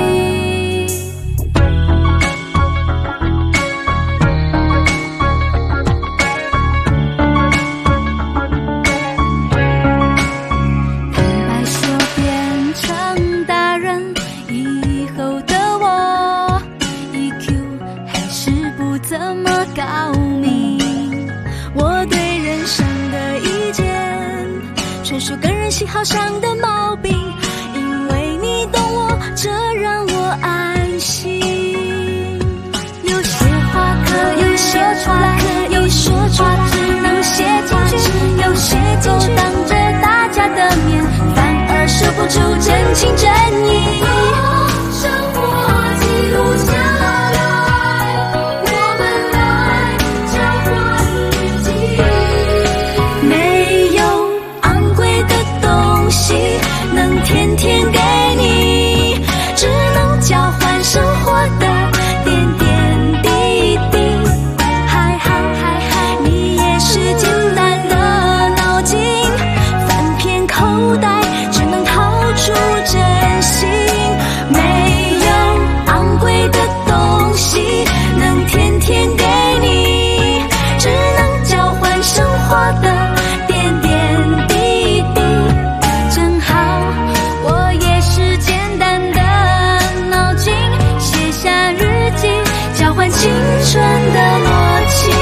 说跟人喜好上的毛病，因为你懂我，这让我安心。有些话可以说情真意。生活记录下来，我们来交换日记。没有昂贵的东西能天天给你，只能交换生活的点点滴滴。还好你也是简单的脑筋，翻遍口袋只能掏出真心。没有昂贵的东西能天天给你，只能交换生活的点点滴滴。正好我也是简单的脑筋，写下日记，交换青春的默契。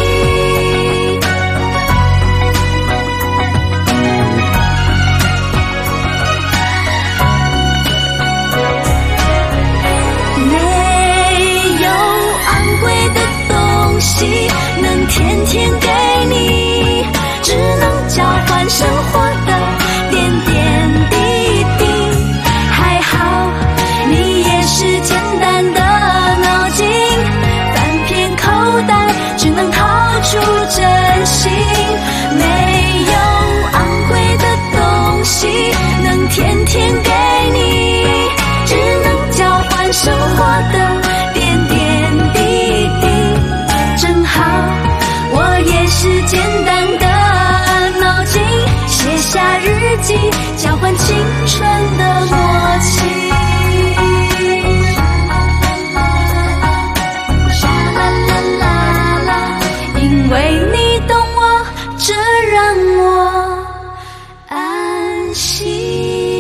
没有昂贵的东西能天天给你，只能交换生活的点点滴滴。还好你也是简单的脑筋，翻遍口袋只能掏出真心。没有昂贵的东西能天天给你，只能交换生活的点点滴滴。正好我也是简单的脑筋，写下日记，交换青春的默契。因为你懂我，这让我安心。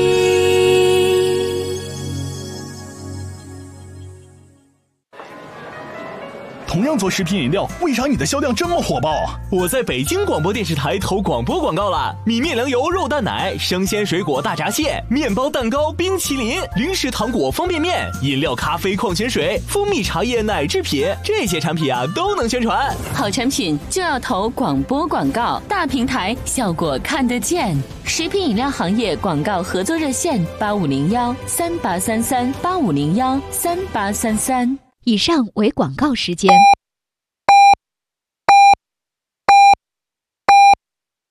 同样做食品饮料，为啥你的销量这么火爆啊？ 我在北京广播电视台投广播广告了，米面粮油肉蛋奶、生鲜水果大闸蟹、面包蛋糕、冰淇淋、零食糖果方便面、饮料咖啡矿泉水、蜂蜜茶叶奶制品，这些产品啊都能宣传。 好产品就要投广播广告，大平台效果看得见。食品饮料行业广告合作热线：8501-3833，8501-3833。 以上为广告时间。